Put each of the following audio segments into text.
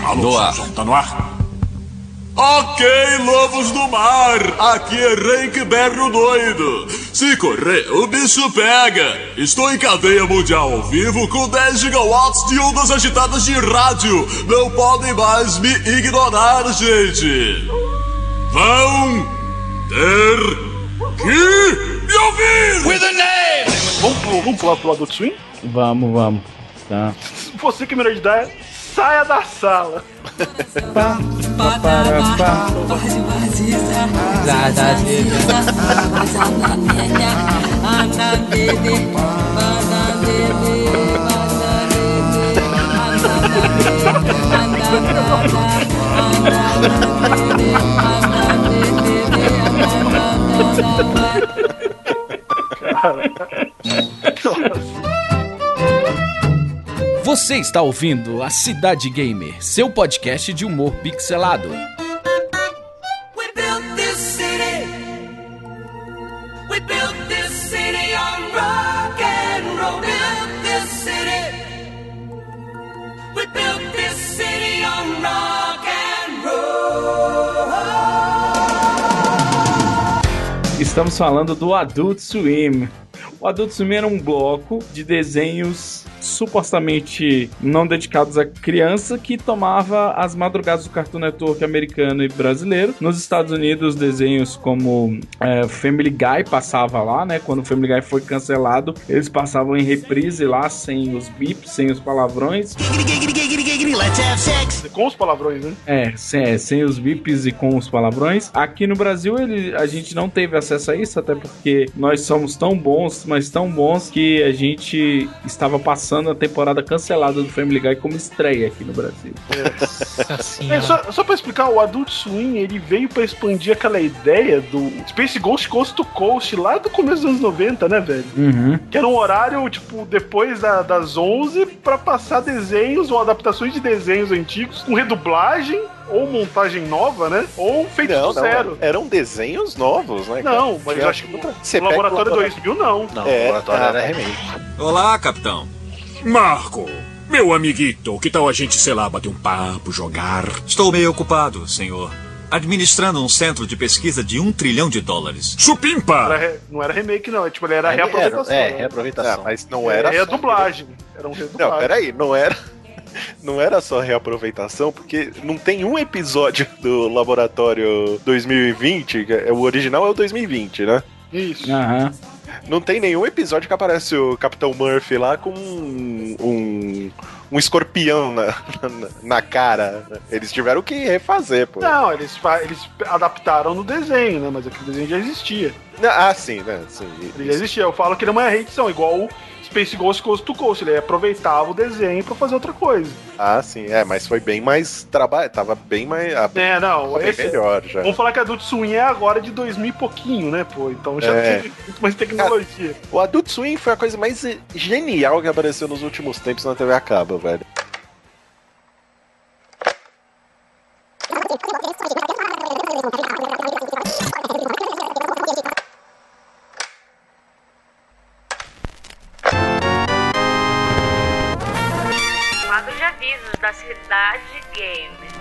Alô, No ar. Tá no ar? Ok, lobos do mar, aqui é Rank Berro Doido. Se correr, o bicho pega. Estou em cadeia mundial ao vivo com 10 gigawatts de ondas agitadas de rádio. Não podem mais me ignorar, gente. Vão ter que me ouvir. With a name! Vamos pular pro Adult Swim? Vamos. Tá. Você que é menor de idade, saia da sala. Você está ouvindo a Cidade Gamer, seu podcast de humor pixelado. We built this city. We built this city on rock and roll. Built this city. We built this city on rock and roll. Estamos falando do Adult Swim. O Adult Swim era um bloco de desenhos supostamente não dedicados a criança que tomava as madrugadas do Cartoon Network americano e brasileiro. Nos Estados Unidos, desenhos como Family Guy passava lá, né? Quando o Family Guy foi cancelado, eles passavam em reprise lá, sem os bips, sem os palavrões. Com os palavrões, né? Sem os bips e com os palavrões. Aqui no Brasil, a gente não teve acesso a isso, até porque nós somos tão bons, mas tão bons, que a gente estava passando a temporada cancelada do Family Guy como estreia aqui no Brasil. Só pra explicar, o Adult Swim, ele veio pra expandir aquela ideia do Space Ghost Coast to Coast lá do começo dos anos 90, né, velho? Uhum. Que era um horário, tipo, depois das 11 pra passar desenhos ou adaptações de desenhos antigos com redublagem ou montagem nova, né? Ou feito do zero. Eram desenhos novos, né? Não, mas eu acho que o Laboratório 2000 não. Não, o Laboratório era remake. Olá, capitão. Marco, meu amiguito, que tal a gente, sei lá, bater um papo, jogar? Estou meio ocupado, senhor. Administrando um centro de pesquisa de $1 trilhão. Supimpa! Não era remake, não. Tipo, ele era reaproveitação. Reaproveitação. Mas não era redublagem. Era um redublagem. Não, peraí, não era só reaproveitação, porque não tem um episódio do Laboratório 2020, o original é o 2020, né? Isso. Aham. Não tem nenhum episódio que aparece o Capitão Murphy lá com um escorpião na cara. Eles tiveram que refazer, pô. Não, eles adaptaram no desenho, né? Mas aquele desenho já existia. Ah, sim, né? Sim, ele já existia. Eu falo que ele é uma reedição, igual o Space Ghost Coast to Coast. Ele aproveitava o desenho pra fazer outra coisa. Ah, sim, mas foi bem mais trabalho, tava bem mais... bem melhor já. Vamos falar que Adult Swim é agora de 2000 e pouquinho, né, pô? Então já tem muito mais tecnologia. Cara, o Adult Swim foi a coisa mais genial que apareceu nos últimos tempos na TV a cabo, velho. De avisos da Cidade Gamer.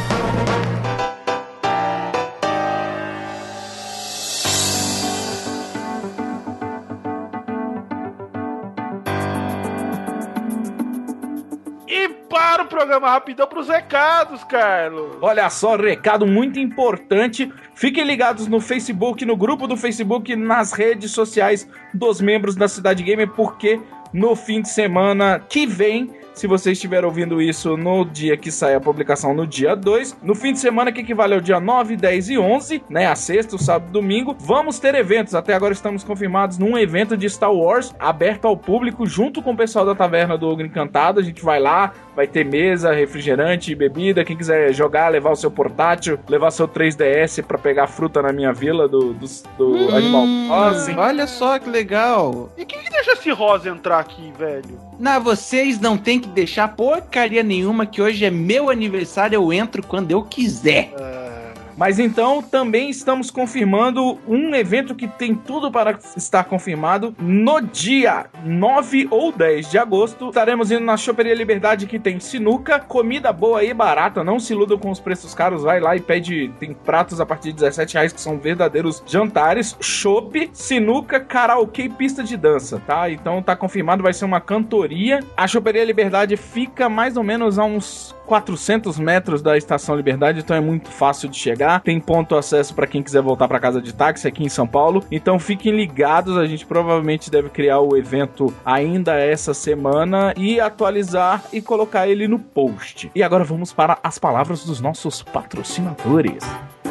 E para o programa rapidão pros recados, Carlos. Olha só, recado muito importante. Fiquem ligados no Facebook, no grupo do Facebook, nas redes sociais dos membros da Cidade Gamer, porque no fim de semana que vem, se você estiver ouvindo isso no dia que sai a publicação, no dia 2, no fim de semana que equivale ao dia 9, 10 e 11, né, a sexta, o sábado e domingo, vamos ter eventos. Até agora estamos confirmados num evento de Star Wars, aberto ao público, junto com o pessoal da Taverna do Ogro Encantado. A gente vai lá, vai ter mesa, refrigerante, bebida. Quem quiser jogar, levar o seu portátil, levar seu 3DS pra pegar fruta na minha vila do Animal Crossing. Olha só que legal. E quem que deixa esse rosa entrar aqui, velho? Não, vocês não tem que deixar porcaria nenhuma, que hoje é meu aniversário, eu entro quando eu quiser. Mas então também estamos confirmando um evento que tem tudo para estar confirmado. No dia 9 ou 10 de agosto, estaremos indo na Choperia Liberdade, que tem sinuca, comida boa e barata. Não se iludam com os preços caros, vai lá e pede. Tem pratos a partir de R$17 que são verdadeiros jantares. Chopp, sinuca, karaokê e pista de dança, tá? Então tá confirmado, vai ser uma cantoria. A Choperia Liberdade fica mais ou menos a uns 400 metros da Estação Liberdade, então é muito fácil de chegar. Tem ponto de acesso para quem quiser voltar para casa de táxi aqui em São Paulo. Então fiquem ligados, a gente provavelmente deve criar o evento ainda essa semana e atualizar e colocar ele no post. E agora vamos para as palavras dos nossos patrocinadores.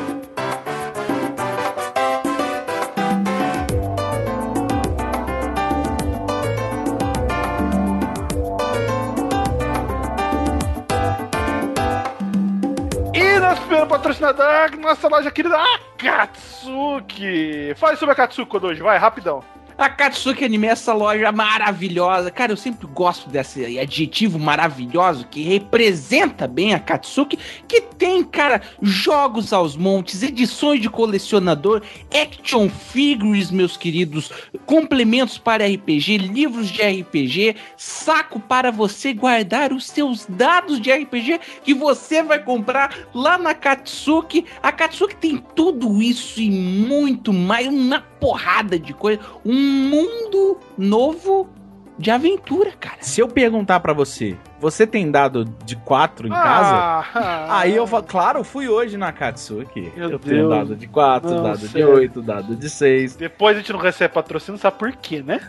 Primeiro patrocinador, nossa loja querida Akatsuki. Fale sobre a Akatsuki hoje, vai, rapidão. A Akatsuki Anime, essa loja maravilhosa. Cara, eu sempre gosto desse adjetivo maravilhoso que representa bem a Akatsuki, que tem, cara, jogos aos montes, edições de colecionador, action figures, meus queridos, complementos para RPG, livros de RPG, saco para você guardar os seus dados de RPG que você vai comprar lá na Akatsuki. A Akatsuki tem tudo isso e muito mais, uma porrada de coisa, um mundo novo de aventura, cara. Se eu perguntar pra você, você tem dado de 4 em casa? Aí eu falo, claro, eu fui hoje na Akatsuki. Eu tenho dado de 4, dado de 8, dado de 6. Depois a gente não recebe patrocínio, sabe por quê, né?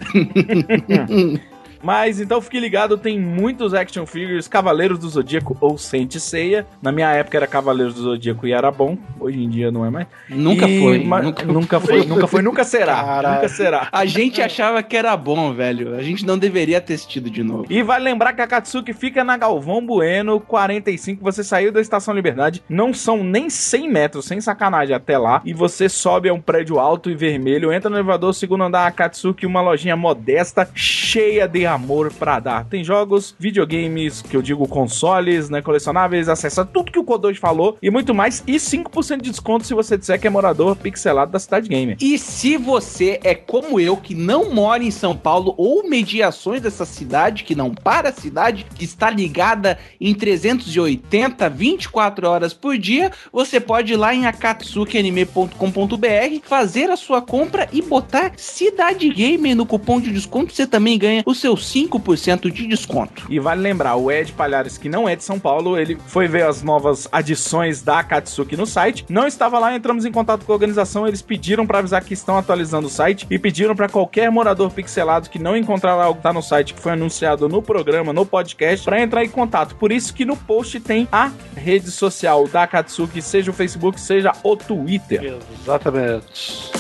Mas então fique ligado, tem muitos action figures, Cavaleiros do Zodíaco ou Saint Seiya. Na minha época era Cavaleiros do Zodíaco e era bom. Hoje em dia não é mais. Nunca foi. Nunca será. Caraca. Nunca será. A gente achava que era bom, velho. A gente não deveria ter assistido de novo. E vale lembrar que a Akatsuki fica na Galvão Bueno 45. Você saiu da Estação Liberdade, não são nem 100 metros, sem sacanagem, até lá. E você sobe a um prédio alto e vermelho, entra no elevador, segundo andar, Akatsuki, uma lojinha modesta, cheia de amor pra dar. Tem jogos, videogames, que eu digo consoles, né, colecionáveis, acessa tudo que o Kodoji falou e muito mais, e 5% de desconto se você disser que é morador pixelado da Cidade Gamer. E se você é como eu, que não mora em São Paulo ou mediações dessa cidade, que não para a cidade, que está ligada em 380, 24 horas por dia, você pode ir lá em akatsukianime.com.br, fazer a sua compra e botar Cidade Gamer no cupom de desconto, você também ganha o seu 5% de desconto. E vale lembrar, o Ed Palhares, que não é de São Paulo, ele foi ver as novas adições da Akatsuki no site, não estava lá, entramos em contato com a organização, eles pediram para avisar que estão atualizando o site e pediram para qualquer morador pixelado que não encontrar algo que tá no site, que foi anunciado no programa, no podcast, para entrar em contato. Por isso que no post tem a rede social da Akatsuki, seja o Facebook, seja o Twitter. Exatamente.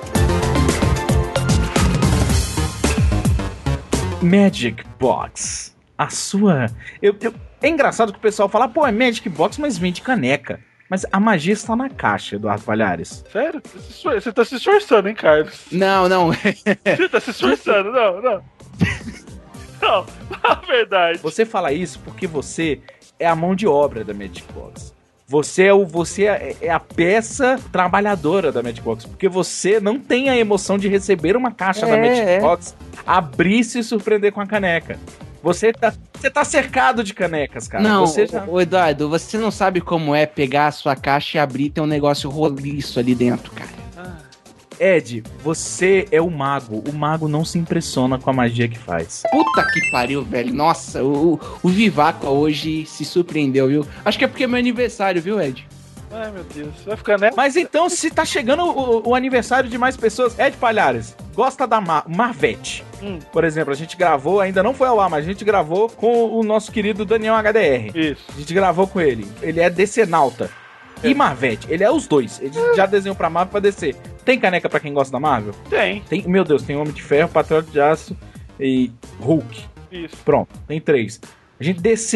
Magic Box. A sua... É engraçado que o pessoal fala, pô, é Magic Box, mas vende caneca. Mas a magia está na caixa, Eduardo Palhares. Sério? Você tá se esforçando, hein, Carlos? Não. Você tá se esforçando, não. Não, a verdade. Você fala isso porque você é a mão de obra da Magic Box. Você é a peça trabalhadora da Magic Box, porque você não tem a emoção de receber uma caixa da Magic Box, abrir e se surpreender com a caneca. Você tá cercado de canecas, cara. Não, você já... Eduardo, você não sabe como é pegar a sua caixa e abrir e ter um negócio roliço ali dentro, cara. Ed, você é o mago. O mago não se impressiona com a magia que faz. Puta que pariu, velho. Nossa, o Vivaco hoje se surpreendeu, viu? Acho que é porque é meu aniversário, viu, Ed? Ai, meu Deus. Vai ficar nessa. Mas então, se tá chegando o aniversário de mais pessoas, Ed Palhares, gosta da Marvete. Por exemplo, a gente gravou, ainda não foi ao ar, mas a gente gravou com o nosso querido Daniel HDR. Isso. A gente gravou com ele. Ele é Decenalta. E Marvete, ele é os dois. Ele já desenhou pra Marvel e pra DC. Tem caneca pra quem gosta da Marvel? Tem. Meu Deus, tem Homem de Ferro, Patriota de Aço e Hulk. Isso. Pronto, tem 3. A gente DC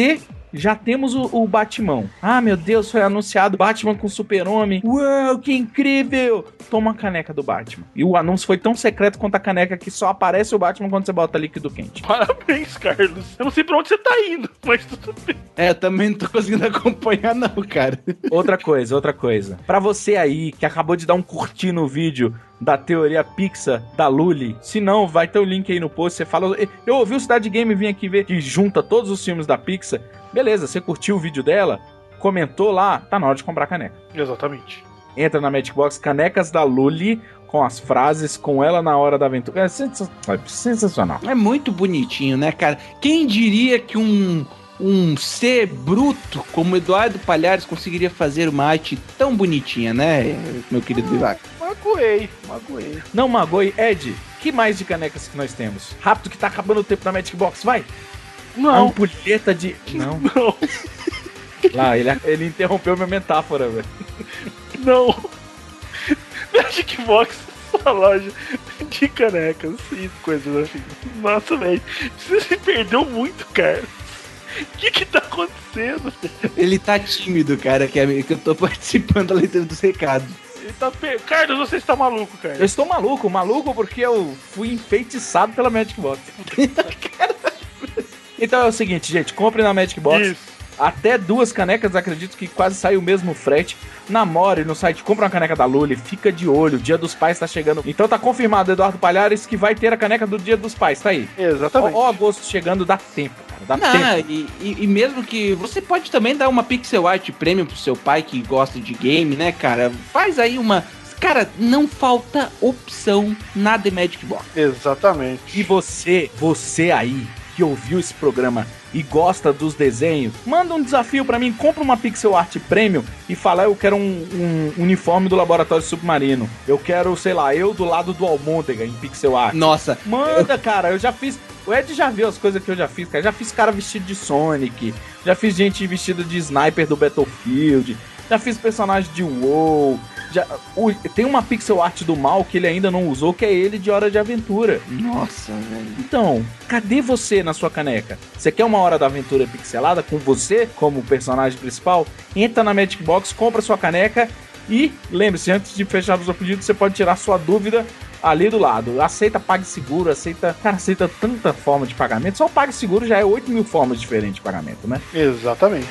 já temos o Batman. Ah, meu Deus, foi anunciado Batman com Super-Homem. Uau, que incrível! Toma a caneca do Batman. E o anúncio foi tão secreto quanto a caneca que só aparece o Batman quando você bota líquido quente. Parabéns, Carlos. Eu não sei pra onde você tá indo, mas tudo bem. Eu também não tô conseguindo acompanhar não, cara. Outra coisa. Pra você aí que acabou de dar um curtir no vídeo da teoria Pixar da Lully, se não, vai ter o link aí no post, você fala, eu ouvi o Cidade Game e vim aqui ver, que junta todos os filmes da Pixar, beleza, você curtiu o vídeo dela, comentou lá, tá na hora de comprar caneca. Exatamente. Entra na Magic Box, canecas da Lully, com as frases, com ela na hora da aventura, é sensacional. É muito bonitinho, né, cara? Quem diria que um ser bruto como Eduardo Palhares conseguiria fazer uma arte tão bonitinha, né, meu querido Bivac? Magoei. Não magoe, Ed, que mais de canecas que nós temos? Rápido que tá acabando o tempo da Magic Box, vai! Não. A ampulheta de... Não. Lá, ele interrompeu minha metáfora, velho. Não. Magic Box é sua loja de canecas e coisas assim. Nossa, velho. Você se perdeu muito, cara. O que tá acontecendo? Ele tá tímido, cara, que eu tô participando da leitura dos recados. Ele tá Carlos, você está maluco, cara. Eu estou maluco porque eu fui enfeitiçado pela Magic Box. Então é o seguinte, gente, compre na Magic Box. Isso. Até 2 canecas, acredito que quase sai o mesmo frete. Namore no site, compra uma caneca da Lully, fica de olho, o Dia dos Pais tá chegando. Então tá confirmado, Eduardo Palhares, que vai ter a caneca do Dia dos Pais, tá aí. Exatamente. Ó, agosto chegando, dá tempo, cara, dá tempo. E mesmo que você pode também dar uma pixel art premium pro seu pai que gosta de game, né, cara? Faz aí uma... Cara, não falta opção na The Magic Box. Exatamente. E você aí, que ouviu esse programa e gosta dos desenhos, manda um desafio pra mim, compra uma pixel art premium e fala, eu quero um uniforme do Laboratório Submarino, eu quero, sei lá, eu do lado do Almôndega em pixel art. Nossa. Manda, cara, eu já fiz... O Ed já viu as coisas que eu já fiz, cara. Já fiz cara vestido de Sonic, já fiz gente vestida de Sniper do Battlefield, já fiz personagem de WoW, tem uma pixel art do mal que ele ainda não usou, que é ele de Hora de Aventura. Nossa, velho. Então, cadê você na sua caneca? Você quer uma Hora da Aventura pixelada com você como personagem principal? Entra na Magic Box, compra sua caneca e lembre-se, antes de fechar o seu pedido, você pode tirar sua dúvida ali do lado. Aceita PagSeguro, aceita tanta forma de pagamento. Só o PagSeguro já é 8 mil formas diferentes de pagamento, né? Exatamente.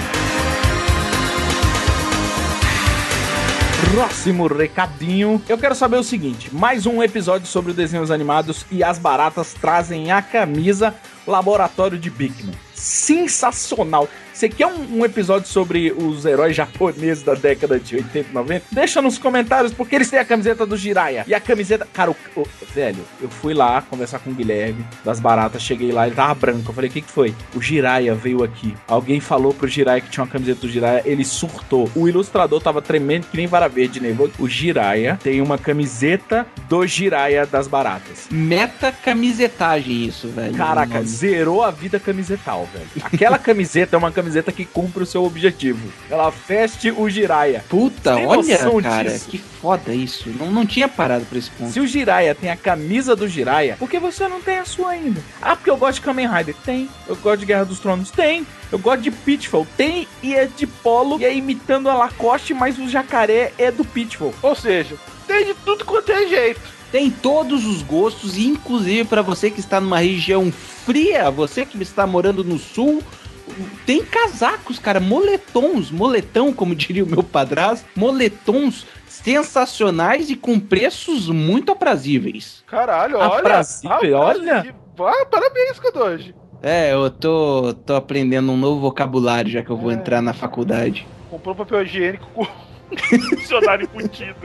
Próximo recadinho. Eu quero saber o seguinte: mais um episódio sobre desenhos animados e as baratas trazem a camisa Laboratório de Bigman. Sensacional! Você quer um episódio sobre os heróis japoneses da década de 80 e 90? Deixa nos comentários, porque eles têm a camiseta do Jiraiya. E a camiseta... Cara, velho, eu fui lá conversar com o Guilherme das baratas, cheguei lá, ele tava branco. Eu falei, o que foi? O Jiraiya veio aqui. Alguém falou pro Jiraiya que tinha uma camiseta do Jiraiya, ele surtou. O ilustrador tava tremendo que nem vara verde, né? O Jiraiya tem uma camiseta do Jiraiya das baratas. Meta camisetagem isso, velho. Caraca, zerou a vida camisetal, velho. Aquela camiseta é uma camiseta que cumpre o seu objetivo. Ela veste o Jiraiya. Puta, olha, cara, disso? Que foda isso. Não tinha parado pra esse ponto. Se o Jiraiya tem a camisa do Jiraiya, por que você não tem a sua ainda? Ah, porque eu gosto de Kamen Rider. Tem. Eu gosto de Guerra dos Tronos. Tem. Eu gosto de Pitfall. Tem e é de polo e é imitando a Lacoste, mas o jacaré é do Pitfall. Ou seja, tem de tudo quanto é jeito. Tem todos os gostos, inclusive para você que está numa região fria, você que está morando no sul, tem casacos, cara, moletão, como diria o meu padrasto, moletons sensacionais e com preços muito aprazíveis. Caralho, olha. Aprazível, olha. Ah, parabéns, Kadoji. Eu tô aprendendo um novo vocabulário, já que eu vou entrar na faculdade. Comprou papel higiênico com dicionário embutido.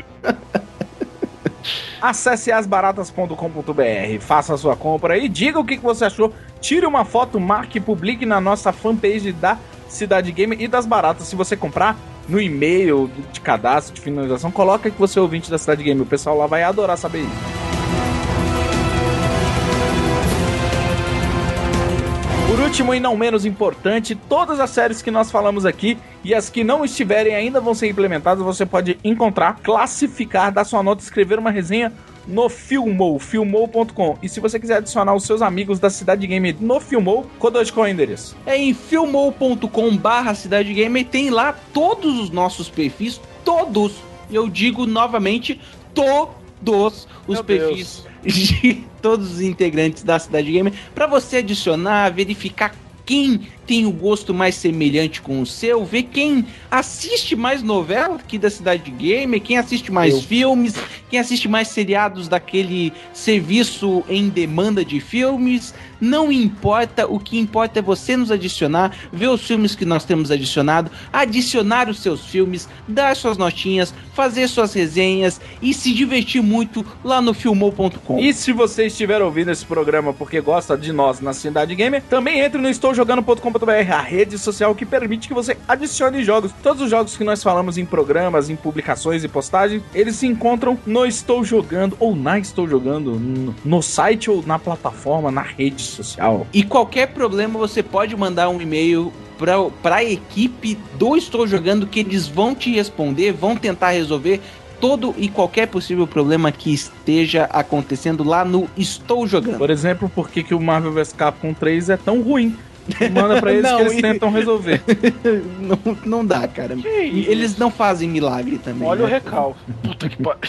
Acesse asbaratas.com.br, faça a sua compra e diga o que você achou. Tire uma foto, marque e publique na nossa fanpage da Cidade Gamer e das Baratas. Se você comprar no e-mail de cadastro, de finalização, coloca que você é ouvinte da Cidade Gamer. O pessoal lá vai adorar saber isso. Por último e não menos importante, todas as séries que nós falamos aqui e as que não estiverem ainda vão ser implementadas, você pode encontrar, classificar, dar sua nota, escrever uma resenha no Filmou, filmou.com. E se você quiser adicionar os seus amigos da Cidade Gamer no Filmou, Kodoji, qual é o endereço? É em filmou.com/Cidade Gamer, tem lá todos os nossos perfis, todos, eu digo novamente, todos os perfis de todos os integrantes da Cidade Gamer, para você adicionar, verificar quem tem o gosto mais semelhante com o seu, ver quem assiste mais novela aqui da Cidade Gamer, quem assiste mais filmes, quem assiste mais seriados daquele serviço em demanda de filmes. Não importa, o que importa é você nos adicionar, ver os filmes que nós temos adicionado, adicionar os seus filmes, dar suas notinhas, fazer suas resenhas e se divertir muito lá no filmou.com. E se você estiver ouvindo esse programa porque gosta de nós na Cidade Gamer, também entre no estoujogando.com.br, a rede social que permite que você adicione jogos. Todos os jogos que nós falamos em programas, em publicações e postagens, eles se encontram no Estou Jogando ou na Estou Jogando, no site ou na plataforma, na rede social. E qualquer problema você pode mandar um e-mail pra equipe do Estou Jogando, que eles vão te responder, vão tentar resolver todo e qualquer possível problema que esteja acontecendo lá no Estou Jogando. Por exemplo, por que o Marvel vs Capcom 3 é tão ruim? Manda pra eles não, que eles tentam resolver. Não dá, cara. Eles não fazem milagre também. Olha, né? O recalque. Puta que pariu.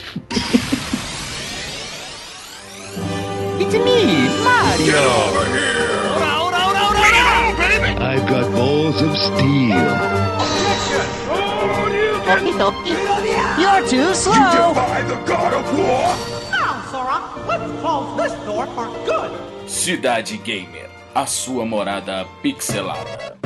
It's me, Mario. Get over here. I've got balls of steel. You're too slow. You defy the god of war. Now, Sora, let's close this door for good. Cidade Gamer, a sua morada pixelada.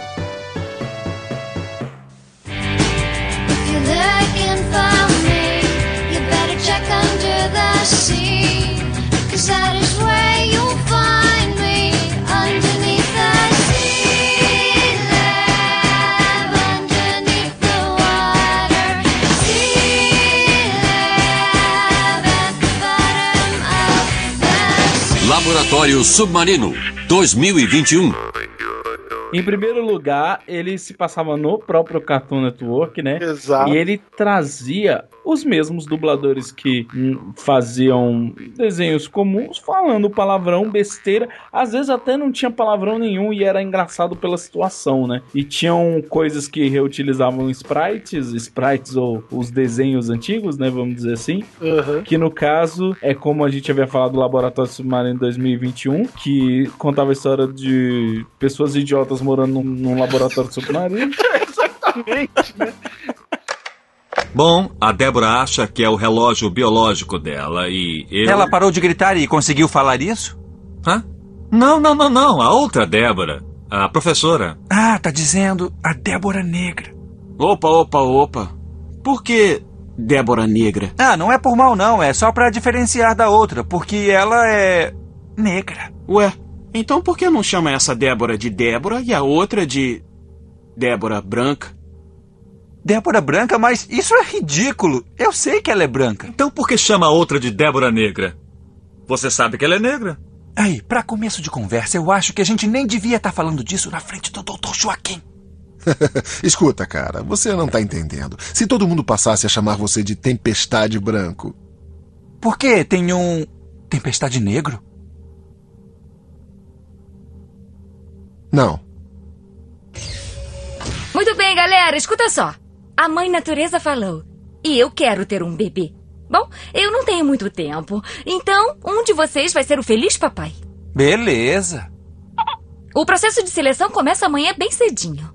If you're looking for me, you better check under the sea, 'cause that is where you'll find me, underneath the sea, lab, underneath the water, sea, lab, at the bottom of the sea. Laboratório Submarino 2021. Em primeiro lugar, ele se passava no próprio Cartoon Network, né? Exato. E ele trazia os mesmos dubladores que faziam desenhos comuns, falando palavrão, besteira. Às vezes até não tinha palavrão nenhum e era engraçado pela situação, né? E tinham coisas que reutilizavam sprites ou os desenhos antigos, né? Vamos dizer assim. Uhum. Que no caso é como a gente havia falado do Laboratório Submarino 2021, que contava a história de pessoas idiotas morando num laboratório submarino. Exatamente, né? Bom, a Débora acha que é o relógio biológico dela e eu... Ela parou de gritar e conseguiu falar isso? Hã? Não. A outra Débora. A professora. Ah, tá dizendo a Débora Negra. Opa. Por que Débora Negra? Ah, não é por mal não, é só pra diferenciar da outra, porque ela é... negra. Ué, então por que não chama essa Débora de Débora e a outra de... Débora Branca? Débora Branca? Mas isso é ridículo. Eu sei que ela é branca. Então por que chama a outra de Débora Negra? Você sabe que ela é negra. Aí, pra começo de conversa, eu acho que a gente nem devia estar falando disso na frente do Dr. Joaquim. Escuta, cara, você não tá entendendo. Se todo mundo passasse a chamar você de Tempestade Branco... Por quê? Tem um... Tempestade Negro? Não. Muito bem, galera, escuta só. A mãe natureza falou. E eu quero ter um bebê. Bom, eu não tenho muito tempo. Então, um de vocês vai ser o feliz papai. Beleza. O processo de seleção começa amanhã bem cedinho.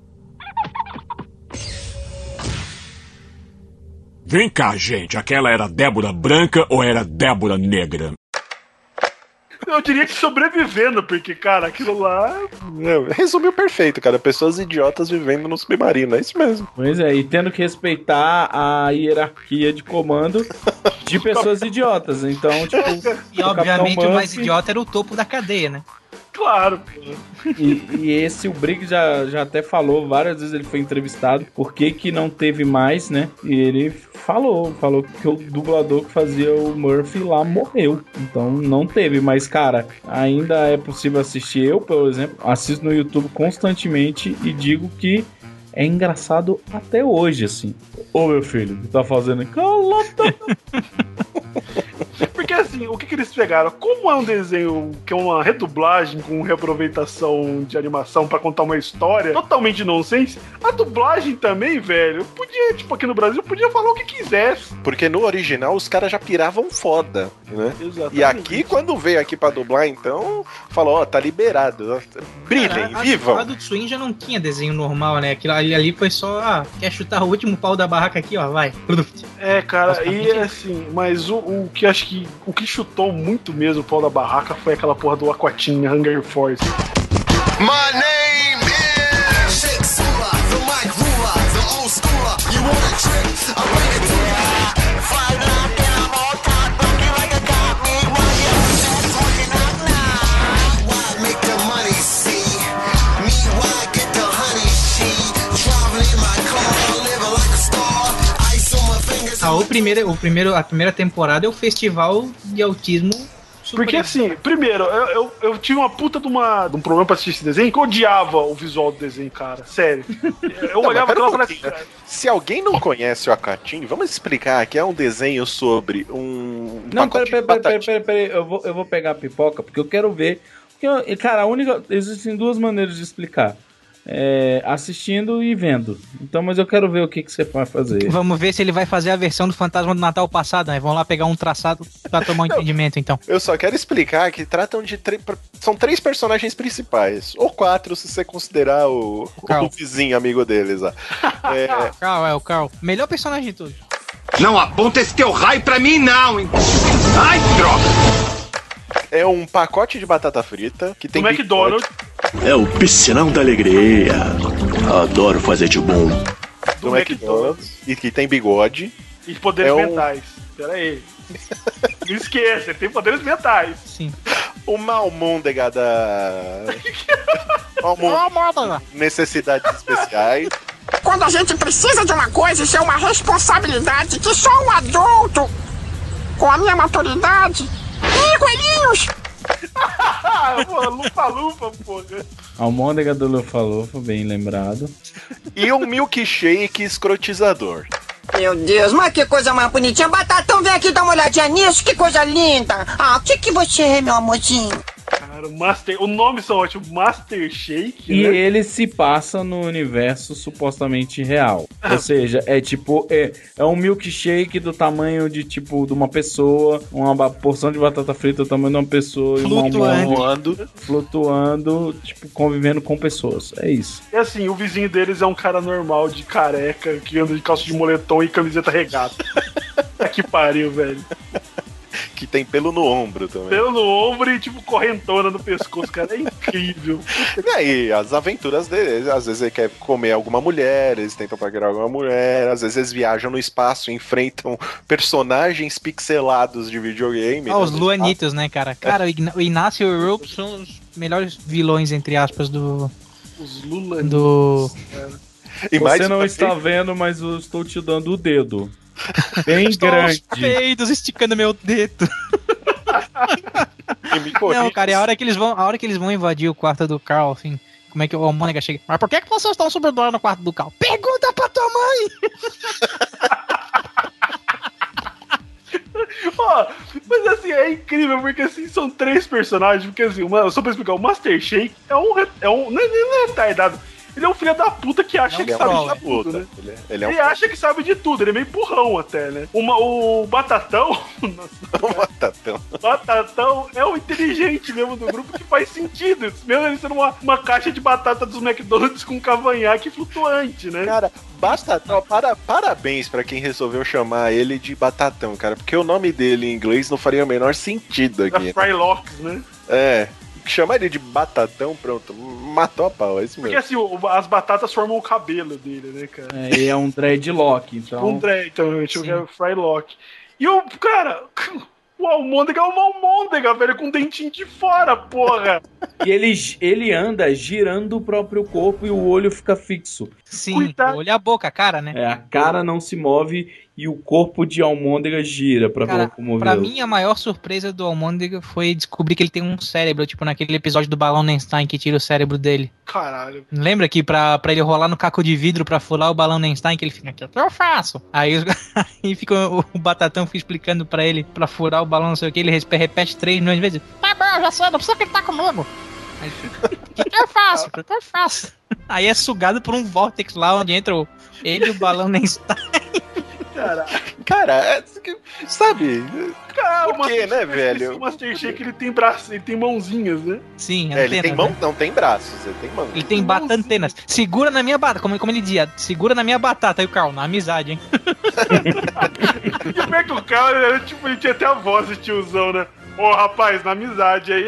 Vem cá, gente. Aquela era Débora Branca ou era Débora Negra? Eu diria que sobrevivendo, porque, cara, aquilo lá... Resumiu perfeito, cara. Pessoas idiotas vivendo no submarino, é isso mesmo. Pois é, e tendo que respeitar a hierarquia de comando de pessoas idiotas. Então, tipo... E obviamente o mais idiota era o topo da cadeia, né? Claro. E esse, o Briggs já até falou, várias vezes ele foi entrevistado, por que não teve mais, né? E ele falou que o dublador que fazia o Murphy lá morreu. Então não teve, mas cara, ainda é possível assistir. Eu, por exemplo, assisto no YouTube constantemente e digo que é engraçado até hoje, assim. Ô meu filho, o que tá fazendo? Calota! Porque assim, o que eles pegaram? Como é um desenho que é uma redublagem com reaproveitação de animação pra contar uma história totalmente nonsense, a dublagem também, velho, podia, tipo, aqui no Brasil, podia falar o que quisesse. Porque no original os caras já piravam foda, né? Exatamente. E aqui, quando veio aqui pra dublar, então, falou, ó, tá liberado. Brilhem, vivam. A Adult Swim já não tinha desenho normal, né? Aquilo ali foi só, quer chutar o último pau da barraca aqui, ó, vai. É, cara, e assim, mas o que acho que o que chutou muito mesmo o pau da barraca foi aquela porra do Aquatin Hunger Force. My name is Shake Sula, the mic ruler, the old schooler. You want a trick? I'll bring it to ya. Fly up and I'm all top, looking like a cop. Me while you're sad, talking knock knock. Why make the money see? Me why get the honey? She traveling in my car, living like a star. Ice on my fingers. A primeira temporada é o festival de autismo. Porque assim, primeiro, eu tive uma puta de um problema pra assistir esse desenho que eu odiava o visual do desenho, cara. Sério. Eu olhava aquela e falava assim, se alguém não conhece o Aquatin, vamos explicar que é um desenho sobre um. Não, peraí. Eu vou pegar a pipoca porque eu quero ver. Porque, cara, existem duas maneiras de explicar. Assistindo e vendo. Então, mas eu quero ver o que você vai fazer. Vamos ver se ele vai fazer a versão do Fantasma do Natal passado, né? Vamos lá pegar um traçado pra tomar um entendimento, então. Eu só quero explicar que tratam de são 3 personagens principais. Ou 4, se você considerar o vizinho amigo deles. Ó. O Carl. Melhor personagem de todos. Não aponta esse teu raio pra mim, não, hein? Ai, droga! É um pacote de batata frita que tem do McDonald's. É o piscinão da alegria. Adoro fazer de bom. Do McDonald's. E que tem bigode. E poderes mentais. Pera aí. Não esqueça, ele tem poderes mentais. Sim. Uma almôndega da... necessidades especiais. Quando a gente precisa de uma coisa, isso é uma responsabilidade que só um adulto, com a minha maturidade... Ih, coelhinhos! Lufa-lufa, porra. Almôndega do Lufa-lufa, bem lembrado. E um milkshake escrotizador. Meu Deus, mas que coisa mais bonitinha. Batatão, vem aqui dar uma olhadinha nisso, que coisa linda. Ah, o que você é, meu amorzinho? Cara, o nome são ótimos, Master Shake, e né? ele se passa no universo supostamente real. Ou seja, é tipo, é um milkshake do tamanho de tipo de uma pessoa, uma porção de batata frita do tamanho de uma pessoa flutuando, tipo, convivendo com pessoas. É isso. E assim, o vizinho deles é um cara normal de careca, que anda de calça de moletom e camiseta regata. Que pariu, velho. Que tem pelo no ombro também. Pelo no ombro e tipo correntona no pescoço, cara. É incrível. E aí, as aventuras deles. Às vezes ele quer comer alguma mulher, eles tentam paquerar alguma mulher. Às vezes eles viajam no espaço e enfrentam personagens pixelados de videogame. Os Luanitos, né, cara? Cara, o Inácio e o Rope são os melhores vilões, entre aspas, do... Os Lulanitos. Você não está vendo, mas eu estou te dando o dedo. Bem grande. Os peidos esticando meu dedo. Não, cara, é a hora que eles vão invadir o quarto do Carl, assim. Como é que o Mônica chega? Mas por que vocês estão subindo no quarto do Carl? Pergunta pra tua mãe! Mas assim, é incrível, porque assim, são 3 personagens, porque assim, só pra explicar, o Master Shake não é retardado. Ele é um filho da puta que acha que sabe de tudo, né? Ele acha que sabe de tudo, ele é meio burrão até, né? O Batatão... Batatão é o inteligente mesmo do grupo, que faz sentido. Mesmo ele sendo uma caixa de batata dos McDonald's com cavanhaque flutuante, né? Cara, Batatão, parabéns pra quem resolveu chamar ele de Batatão, cara, porque o nome dele em inglês não faria o menor sentido aqui. Frylocks, né? Chamar ele de Batatão, pronto, matou a pau, é isso mesmo. Porque assim, as batatas formam o cabelo dele, né, cara? E é um dreadlock, então... Então, é Frylock. E o o almôndega é uma almôndega, velho, com o dentinho de fora, porra! E ele anda girando o próprio corpo e o olho fica fixo. Sim, o olho e a boca, a cara, né? A cara não se move e o corpo de Almôndega gira pra Cara, locomovê-lo. pra mim, a maior surpresa do Almôndega foi descobrir que ele tem um cérebro, tipo naquele episódio do Balão Einstein que tira o cérebro dele. Caralho. Lembra que pra ele rolar no caco de vidro pra furar o Balão Einstein, que ele fica, o que eu faço? Aí, aí fica o Batatão fica explicando pra ele, pra furar o balão, não sei o que, ele repete 3 milhões de vezes. Tá bom, já sei, não precisa gritar comigo. Aí fica, o que eu faço? O que eu faço? Aí é sugado por um vórtex lá, onde entra ele e o Balão Einstein. Cara, sabe? Cara, Por quê, né, velho? O Master Shake, ele tem braços, ele tem mãozinhas, né? Sim, Ele tem mão, né? não tem braços, ele tem mão. Ele tem antenas. Segura na minha batata, como ele dizia, segura na minha batata. Aí o Carl, na amizade, hein? E o pior que o cara, ele, era, tipo, ele tinha até a voz de tiozão, né? Ô, rapaz, na amizade aí.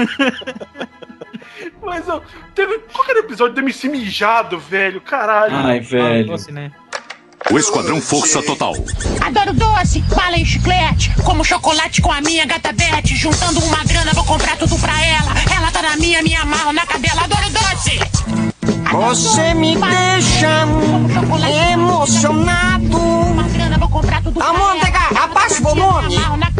Mas, ó, teve... Qual que era o episódio do MC mijado, velho? Caralho. Ai, velho. Doce, né? O Esquadrão Força Total. Adoro doce, bala e chiclete. Como chocolate com a minha gata Beth. Juntando uma grana, vou comprar tudo pra ela. Ela tá na minha amarro na cadela. Adoro doce. Você me deixa emocionado. Almôndega, abaixa o volume.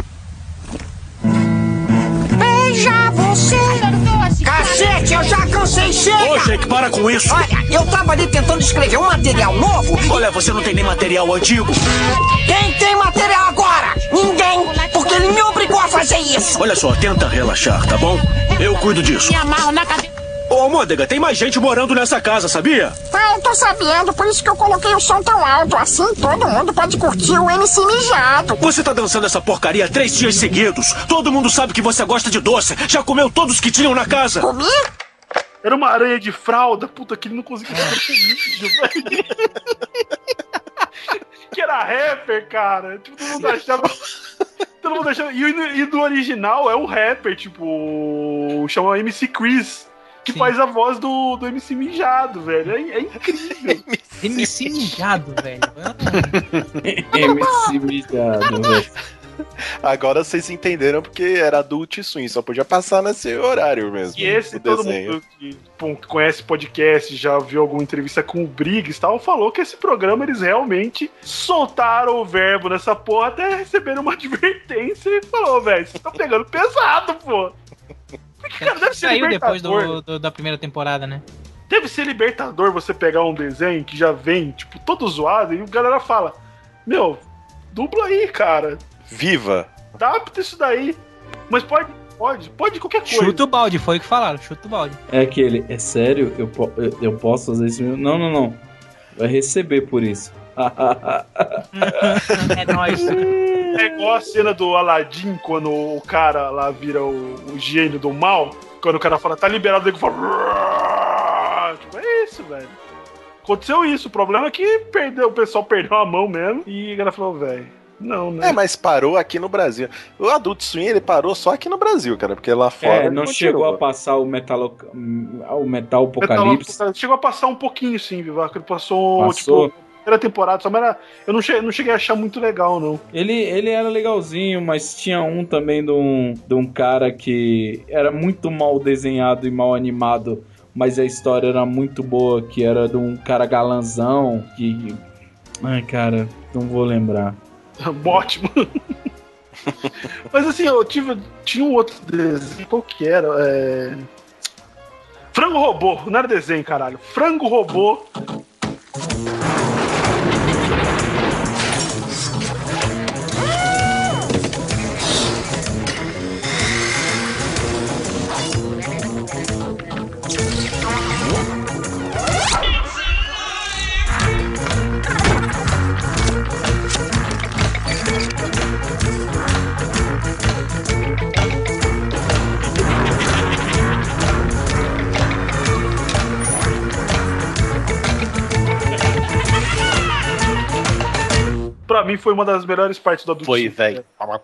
Beija você. Cacete, eu já cansei, chega. Ô, Jake, para com isso. Olha, eu tava ali tentando escrever um material novo. Olha, você não tem nem material antigo. Quem tem material agora? Ninguém, porque ele me obrigou a fazer isso. Olha só, tenta relaxar, tá bom? Eu cuido disso. Me amarro na cadela. Ô, Almôndega, tem mais gente morando nessa casa, sabia? Eu tô sabendo, por isso que eu coloquei o som tão alto. Assim todo mundo pode curtir o MC mijado. Você tá dançando essa porcaria 3 dias seguidos. Todo mundo sabe que você gosta de doce. Já comeu todos que tinham na casa. Comi? Era uma aranha de fralda. Puta, que ele não conseguia fazer vídeo, velho. Que era rapper, cara. Tipo, todo mundo achava... Todo mundo achava... E do original é um rapper, tipo... Chama MC Chris. Que faz a voz do MC Mijado, velho. É incrível. MC Mijado, velho. MC Mijado, velho. Agora vocês entenderam porque era Adult Swim, só podia passar nesse horário mesmo. E esse, todo mundo que conhece podcast, já viu alguma entrevista com o Briggs e tal, falou que esse programa eles realmente soltaram o verbo nessa porra até receberam uma advertência e falou, velho, vocês estão pegando pesado, pô. Porque, cara, deve ser Saiu depois libertador. da primeira temporada, né? Deve ser libertador você pegar um desenho que já vem, tipo, todo zoado e a galera fala, meu, dubla aí, cara. Viva! Adapta isso daí. Mas pode qualquer coisa. Chuta o balde, foi o que falaram, chuta o balde. É aquele, é sério? Eu posso fazer isso mesmo? Não. Vai receber por isso. É nóis. É igual a cena do Aladdin, quando o cara lá vira o gênio do mal. Quando o cara fala, tá liberado, ele fala... Tipo, é isso, velho. Aconteceu isso. O problema é que o pessoal perdeu a mão mesmo. E a galera falou, velho, não, né? É, mas parou aqui no Brasil. O Adult Swim, ele parou só aqui no Brasil, cara. Porque lá fora... não chegou a passar o Metal Apocalipse. Chegou a passar um pouquinho, sim, Vivaco. Ele passou, tipo... Primeira temporada, só eu não cheguei a achar muito legal, não. Ele era legalzinho, mas tinha um também de um cara que era muito mal desenhado e mal animado, mas a história era muito boa, que era de um cara galanzão, que... Ai, cara, não vou lembrar. Ótimo. Mas assim, tinha um outro desenho, qual que era? Frango Robô, não era desenho, caralho. Frango Robô. Pra mim foi uma das melhores partes do Adult Swim. Foi, velho.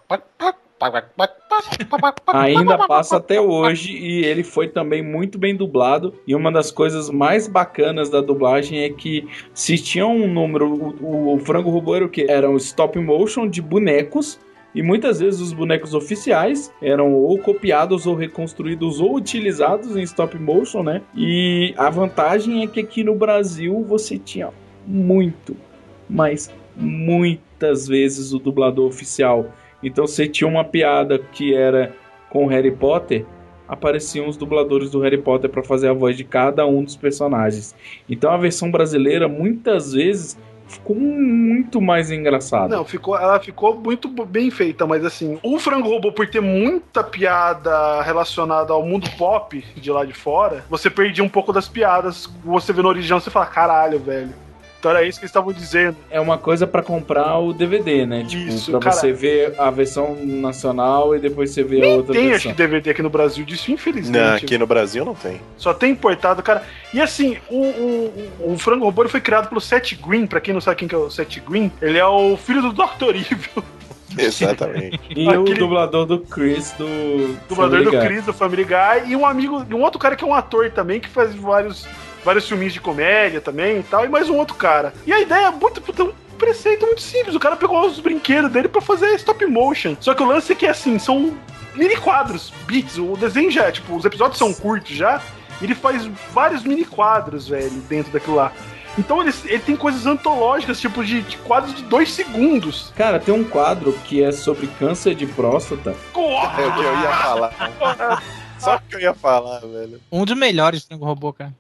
Ainda passa até hoje e ele foi também muito bem dublado. E uma das coisas mais bacanas da dublagem é que se tinha um número, o Frango Robô era o quê? Era um stop motion de bonecos. E muitas vezes os bonecos oficiais eram ou copiados ou reconstruídos ou utilizados em stop motion, né? E a vantagem é que aqui no Brasil você tinha muito mas muitas vezes o dublador oficial. Então você tinha uma piada que era com Harry Potter, apareciam os dubladores do Harry Potter para fazer a voz de cada um dos personagens. Então a versão brasileira muitas vezes ficou muito mais engraçada. Não, ela ficou muito bem feita, mas assim, o Frango Robô, por ter muita piada relacionada ao mundo pop de lá de fora, você perdia um pouco das piadas. Você vê no original, você fala, caralho, velho. Então era isso que eles estavam dizendo. É uma coisa pra comprar o DVD, né? Tipo, Isso, pra cara. você ver a versão nacional e depois você ver a Nem outra tem, versão. acho que DVD aqui no Brasil disso, infelizmente. Não, aqui no Brasil não tem. Só tem importado, cara. E assim, o Frango Robô ele foi criado pelo Seth Green. Pra quem não sabe quem que é o Seth Green, ele é o filho do Dr. Evil. Exatamente. E o dublador do Chris do Dublador Family do Guy. Chris, do Family Guy. E um amigo, um outro cara que é um ator também, que faz vários filminhos de comédia também e tal. E mais um outro cara. E a ideia é muito... um preceito muito simples. O cara pegou os brinquedos dele pra fazer stop motion. Só que o lance é que, assim, são mini quadros, bits. O desenho já é, tipo, os episódios são curtos já. E ele faz vários mini quadros, velho, dentro daquilo lá. Então ele tem coisas antológicas, tipo de quadros de 2 segundos. Cara, tem um quadro que é sobre câncer de próstata. É o que eu ia falar. Só o que eu ia falar, velho. Um dos melhores Frango Robô, cara.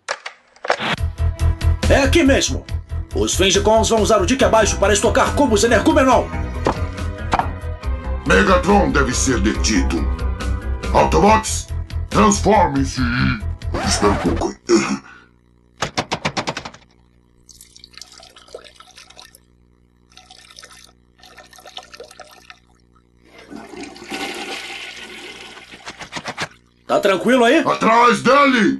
É aqui mesmo. Os Fingicons vão usar o dique abaixo para estocar cubos energúmenon. Megatron deve ser detido. Autobots, transformem-se. Espera um pouco. Tá tranquilo aí? Atrás dele!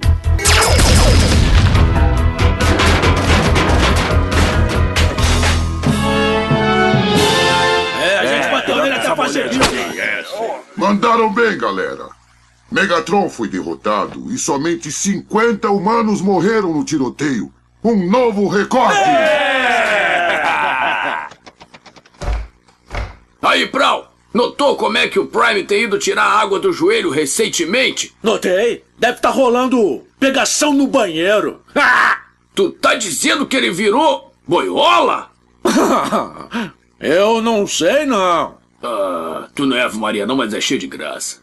A gente bateu nele até fazer isso. Mandaram bem, galera. Megatron foi derrotado e somente 50 humanos morreram no tiroteio. Um novo recorde! Aí, Prau, notou como é que o Prime tem ido tirar a água do joelho recentemente? Notei. Deve estar rolando pegação no banheiro. Tu tá dizendo que ele virou boiola? Eu não sei, não. Tu não é Ave Maria não, mas é cheio de graça.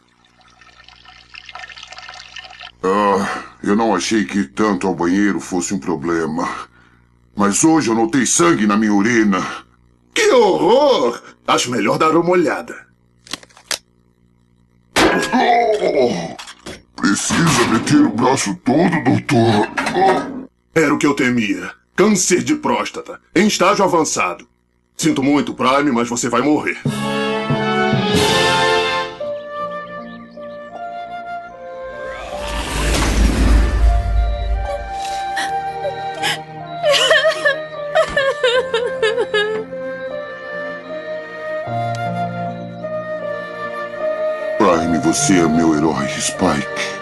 Eu não achei que tanto ao banheiro fosse um problema. Mas hoje eu notei sangue na minha urina. Que horror! Acho melhor dar uma olhada. Precisa meter o braço todo, doutor. Era o que eu temia. Câncer de próstata, em estágio avançado. Sinto muito, Prime, mas você vai morrer. Prime, você é meu herói, Spike.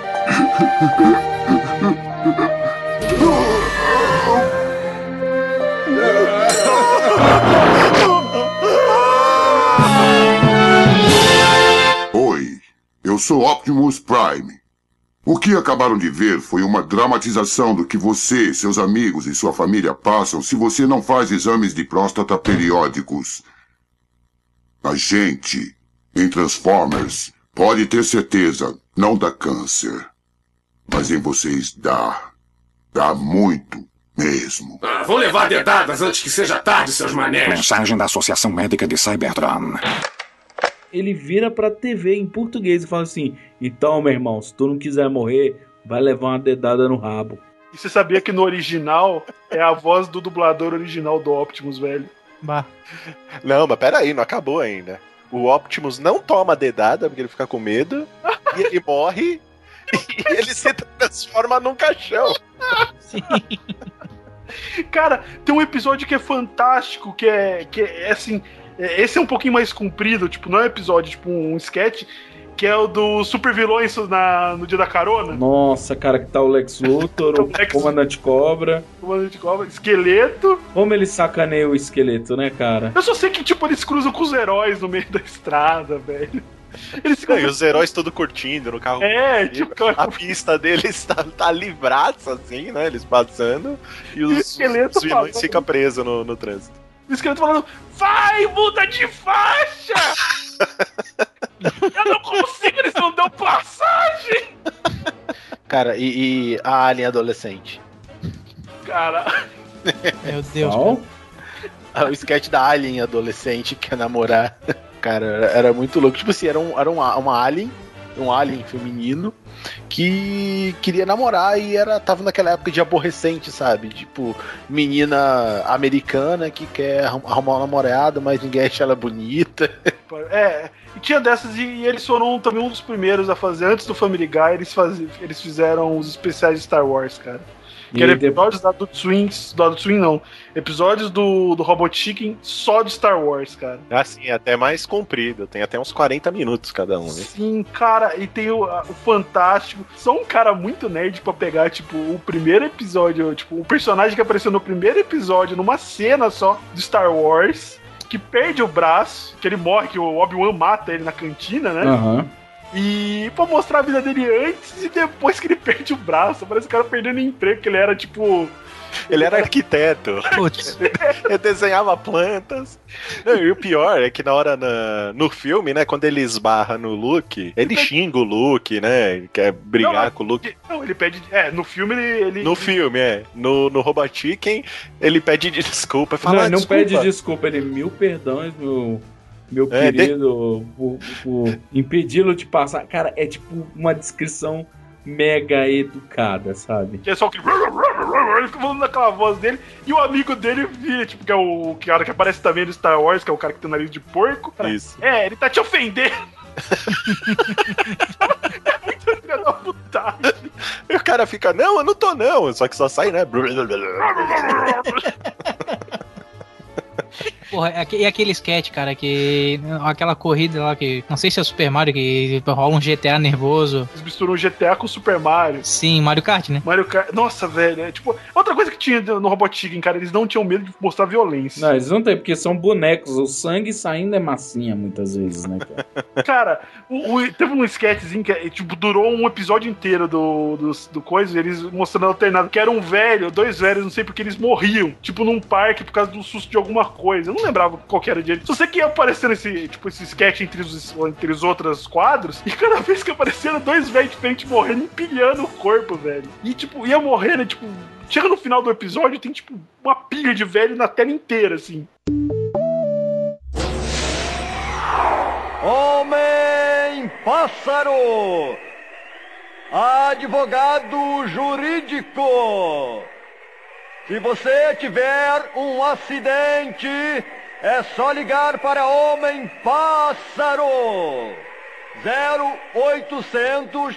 Oi, eu sou Optimus Prime. O que acabaram de ver foi uma dramatização do que você, seus amigos e sua família passam se você não faz exames de próstata periódicos. A gente, em Transformers, pode ter certeza, não dá câncer. Mas em vocês dá. Dá muito mesmo. Vou levar dedadas antes que seja tarde, seus manés. Mensagem da Associação Médica de Cybertron. Ele vira pra TV em português e fala assim: então, meu irmão, se tu não quiser morrer, vai levar uma dedada no rabo. E você sabia que no original é a voz do dublador original do Optimus, velho? Bah. Não, mas peraí, não acabou ainda. O Optimus não toma dedada porque ele fica com medo. E ele morre. E ele se transforma num caixão. Sim. Cara, tem um episódio que é fantástico, que é assim... Esse é um pouquinho mais comprido, tipo, não é um episódio, tipo um sketch, que é o do super vilões no Dia da Carona. Nossa, cara, que tá o Lex Luthor, o Comandante Cobra. Comandante Cobra, Esqueleto. Como ele sacaneia o Esqueleto, né, cara? Eu só sei que, tipo, eles cruzam com os heróis no meio da estrada, velho. Eles ficam... E os heróis todo curtindo no carro. Tipo, a pista deles tá livraça, assim, né? Eles passando. E os vilões ficam presos no trânsito. O esqueleto falando, vai, muda de faixa! Eu não consigo, eles não dão passagem! Cara, e a Alien adolescente? Cara... Meu Deus. O sketch da Alien adolescente que quer namorar. Cara, era muito louco. Tipo assim, era uma Alien, um Alien feminino, que queria namorar e tava naquela época de aborrecente, sabe? Tipo, menina americana que quer arrumar uma namorada, mas ninguém acha ela bonita. E tinha dessas, e eles foram também um dos primeiros a fazer, antes do Family Guy, eles fizeram os especiais de Star Wars, cara. Que eram episódios do Adult Swim não. Episódios do Robot Chicken só de Star Wars, cara. Assim, até mais comprido. Tem até uns 40 minutos cada um, né? Sim, cara, e tem o Fantástico. Só um cara muito nerd pra pegar, tipo, o primeiro episódio, tipo, o personagem que apareceu no primeiro episódio, numa cena só de Star Wars, que perde o braço, que ele morre, que o Obi-Wan mata ele na cantina, né? Aham. E pra mostrar a vida dele antes e depois que ele perde o braço. Parece o cara perdendo emprego, que ele era tipo... Ele era arquiteto. Ele desenhava plantas. Não, e o pior é que na hora no filme, né, quando ele esbarra no Luke, ele xinga o Luke, né? Ele quer brigar com o Luke. Não, ele pede... no filme ele... No filme, No Robot Chicken, ele pede desculpa e fala, Não, ele não desculpa. pede desculpa, ele mil perdões, meu querido, por impedi-lo de passar. Cara, é tipo uma descrição mega educada, sabe? Que é só que... Ele fica falando naquela voz dele. E o amigo dele vira, tipo, que é o cara que aparece também no Star Wars, que é o cara que tem o nariz de porco. Isso. Ele tá te ofendendo. É muito filho da putagem. E o cara fica, não, eu não tô não. Só que só sai, né? Porra, e aquele sketch, cara, que... Aquela corrida lá que... Não sei se é o Super Mario, que rola um GTA nervoso. Eles misturam o GTA com o Super Mario. Sim, Mario Kart, né? Mario Kart... Nossa, velho, tipo... Outra coisa que tinha no Robot Chicken, cara, eles não tinham medo de mostrar violência. Não, eles não têm, porque são bonecos. O sangue saindo é massinha, muitas vezes, né, cara? Cara, teve um sketchzinho que, tipo, durou um episódio inteiro do coisa, eles mostrando alternado, que era um velho, dois velhos, não sei porque eles morriam, tipo, num parque por causa do susto de alguma coisa. Eu não lembrava qual que era dele. Só sei que ia aparecendo esse sketch entre os outros quadros, e cada vez que apareceram dois velhos diferentes morrendo, empilhando o corpo, velho. E, tipo, ia morrendo, tipo... Chega no final do episódio, tem, tipo, uma pilha de velho na tela inteira, assim. Homem-pássaro! Advogado jurídico! Se você tiver um acidente, é só ligar para Homem-Pássaro! 0800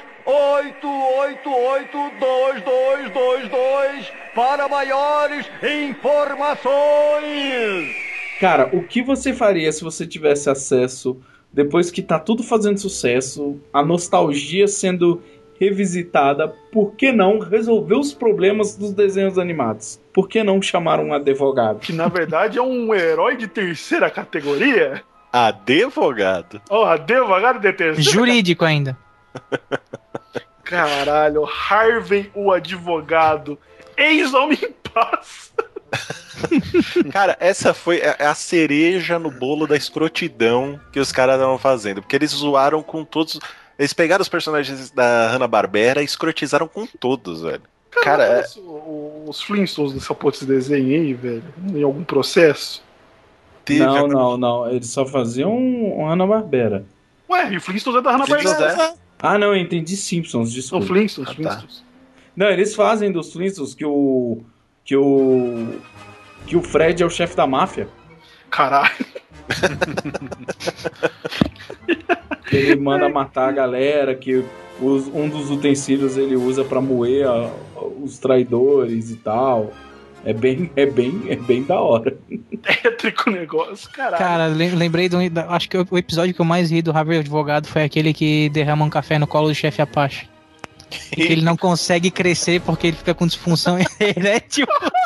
888-2222 para maiores informações! Cara, o que você faria se você tivesse acesso, depois que tá tudo fazendo sucesso, a nostalgia sendo revisitada, por que não resolver os problemas dos desenhos animados? Por que não chamar um advogado? Que na verdade é um herói de terceira categoria? Advogado? Oh, advogado de terceira Jurídico ainda. Caralho, Harvey o advogado, ex-homem-paz. Cara, essa foi a cereja no bolo da escrotidão que os caras estavam fazendo, porque eles zoaram com todos. Eles pegaram os personagens da Hanna-Barbera e escrotizaram com todos, velho. Cara, os Flintstones dessa porra desse desenho aí, velho, em algum processo? Não. Eles só faziam Hanna-Barbera. Ué, e o Flintstones é da Hanna-Barbera. Ah, não, eu entendi Simpsons, desculpa. Não, Flintstones. Tá. Não, eles fazem dos Flintstones que o Fred é o chefe da máfia. Caralho. Ele manda matar a galera, que um dos utensílios ele usa pra moer os traidores e tal. É bem da hora. Tétrico o negócio, caralho. Cara, lembrei acho que o episódio que eu mais ri do Harvey Advogado foi aquele que derrama um café no colo do chefe Apache. E que ele não consegue crescer porque ele fica com disfunção erétil.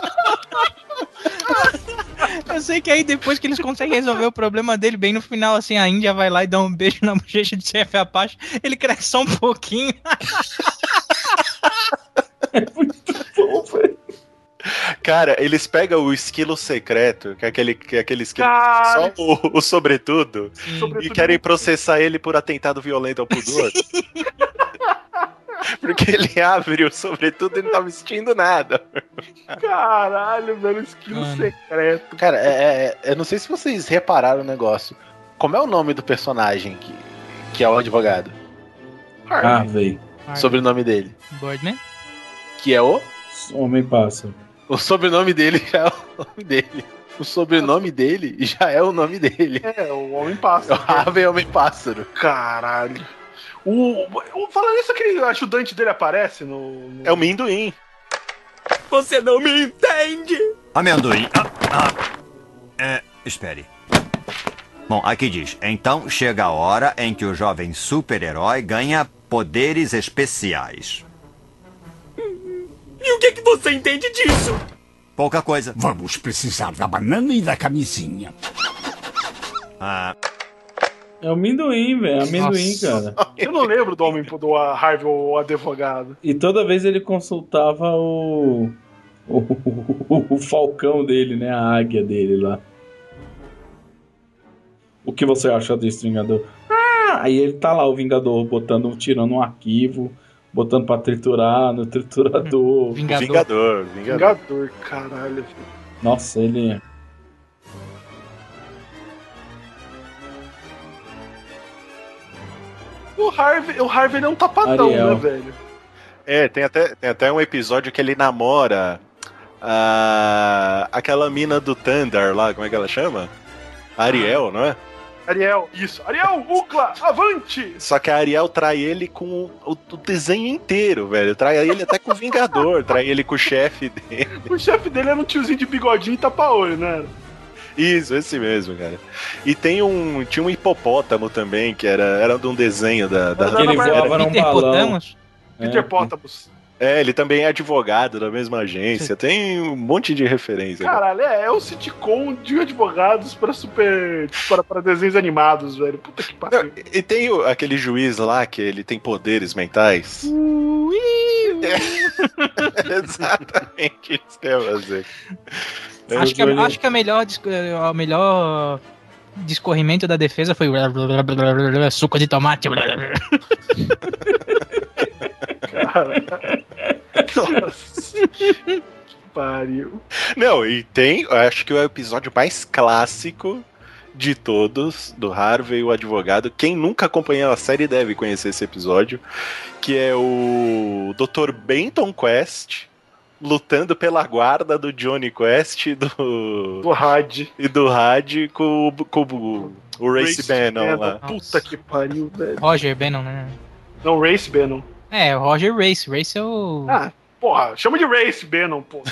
Eu sei que aí depois que eles conseguem resolver o problema dele, bem no final, assim, a Índia vai lá e dá um beijo na bochecha de chefe Apache, ele cresce só um pouquinho. É muito bom, velho. Cara, eles pegam o esquilo secreto, que é aquele esquilo só o sobretudo, e querem processar ele por atentado violento ao pudor. Porque ele abre o sobretudo e não tá vestindo nada. Caralho, velho, esquilo secreto. Cara, eu não sei se vocês repararam o negócio. Como é o nome do personagem que é o advogado? Harvey. Sobrenome dele. Birdman? Que é o? Homem-Pássaro. O sobrenome dele já é o nome dele. O sobrenome dele já é o nome dele. É, o Homem-Pássaro. O Harvey Homem-Pássaro. Caralho. Falando isso, aquele ajudante dele aparece no... É o Minduim. Você não me entende! Amendoim. Espere. Bom, aqui diz: então chega a hora em que o jovem super-herói ganha poderes especiais. E o que você entende disso? Pouca coisa. Vamos precisar da banana e da camisinha. É o Minduim, velho. Amendoim, cara. Eu não lembro do Harvey, o advogado. E toda vez ele consultava o falcão dele, né? A águia dele lá. O que você acha desse Vingador? Aí ele tá lá, o Vingador, tirando um arquivo, botando pra triturar no triturador. Vingador, caralho. Nossa, ele... O Harvey ele é um tapadão, Ariel. né, velho? É, tem até um episódio que ele namora aquela mina do Thunder lá, como é que ela chama? Ariel, não é? Ariel, isso. Ariel, Ucla, avante! Só que a Ariel trai ele com o desenho inteiro, velho. Trai ele até com o Vingador, trai ele com o chefe dele. O chefe dele era um tiozinho de bigodinho e tapa-olho, né? Isso, esse mesmo, cara. E tinha um hipopótamo também, que era de um desenho da Ele voava num balão. Peter Pótamos. É, ele também é advogado da mesma agência. Tem um monte de referência. Caralho, é o sitcom de advogados para desenhos animados, velho. Puta que pariu. E tem aquele juiz lá que ele tem poderes mentais. Exatamente isso que eu ia fazer. Acho que o melhor discorrimento da defesa foi suco de tomate. Nossa. Que pariu. Não, e tem, acho que o episódio mais clássico de todos, do Harvey, o advogado. Quem nunca acompanhou a série deve conhecer esse episódio, que é o Dr. Benton Quest lutando pela guarda do Johnny Quest e do Had. E do Had com o Race Bannon lá. Puta que pariu, velho. Roger Bannon, né? Não, Race Bannon. É, o Roger Race. Race é o... Porra, chama de Race Bannon, porra.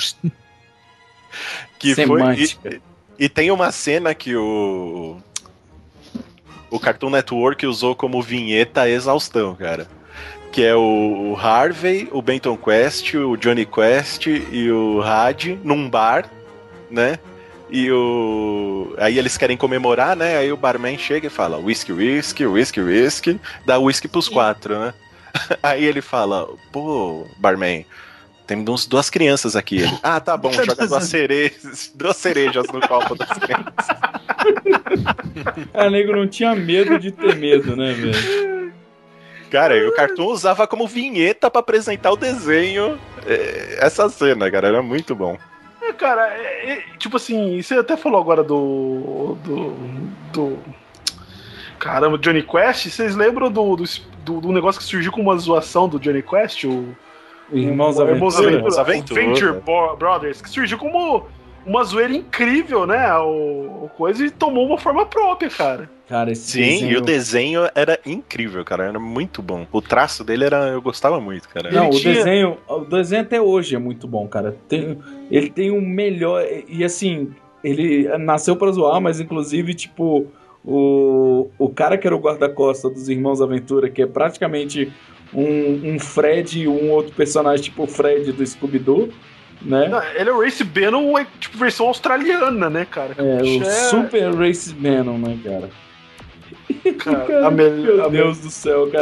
Que foi, e tem uma cena que o Cartoon Network usou como vinheta a exaustão, cara. Que é o Harvey, o Benton Quest, o Johnny Quest e o Had num bar, né? E aí eles querem comemorar, né? Aí o barman chega e fala: whisky, whisky, whisky, whisky. Dá whisky pros quatro, né? Aí ele fala: pô, barman, tem duas crianças aqui. Ele, tá bom, joga duas cerejas no copo das crianças. A nego não tinha medo de ter medo, né, velho? Cara, e o Cartoon usava como vinheta pra apresentar o desenho essa cena, cara, era muito bom. Cara, tipo assim, você até falou agora do caramba, Johnny Quest. Vocês lembram do negócio que surgiu com uma zoação do Johnny Quest? O Irmãos Aventura. Adventure Brothers, que surgiu como uma zoeira incrível, né? O coisa, e tomou uma forma própria, cara. Cara, esse Sim, desenho... e o desenho era incrível, cara, era muito bom. O traço dele eu gostava muito, cara. Não, o desenho até hoje é muito bom, cara. Ele tem um melhor... E assim, ele nasceu pra zoar, mas inclusive, tipo, o cara que era o guarda-costas dos Irmãos Aventura, que é praticamente um Fred e um outro personagem, tipo o Fred do Scooby-Doo, né? Não, ele é o Race Bannon, tipo, versão australiana, né, cara? Super Race Bannon, né, cara? Cara, Meu Deus do céu, cara.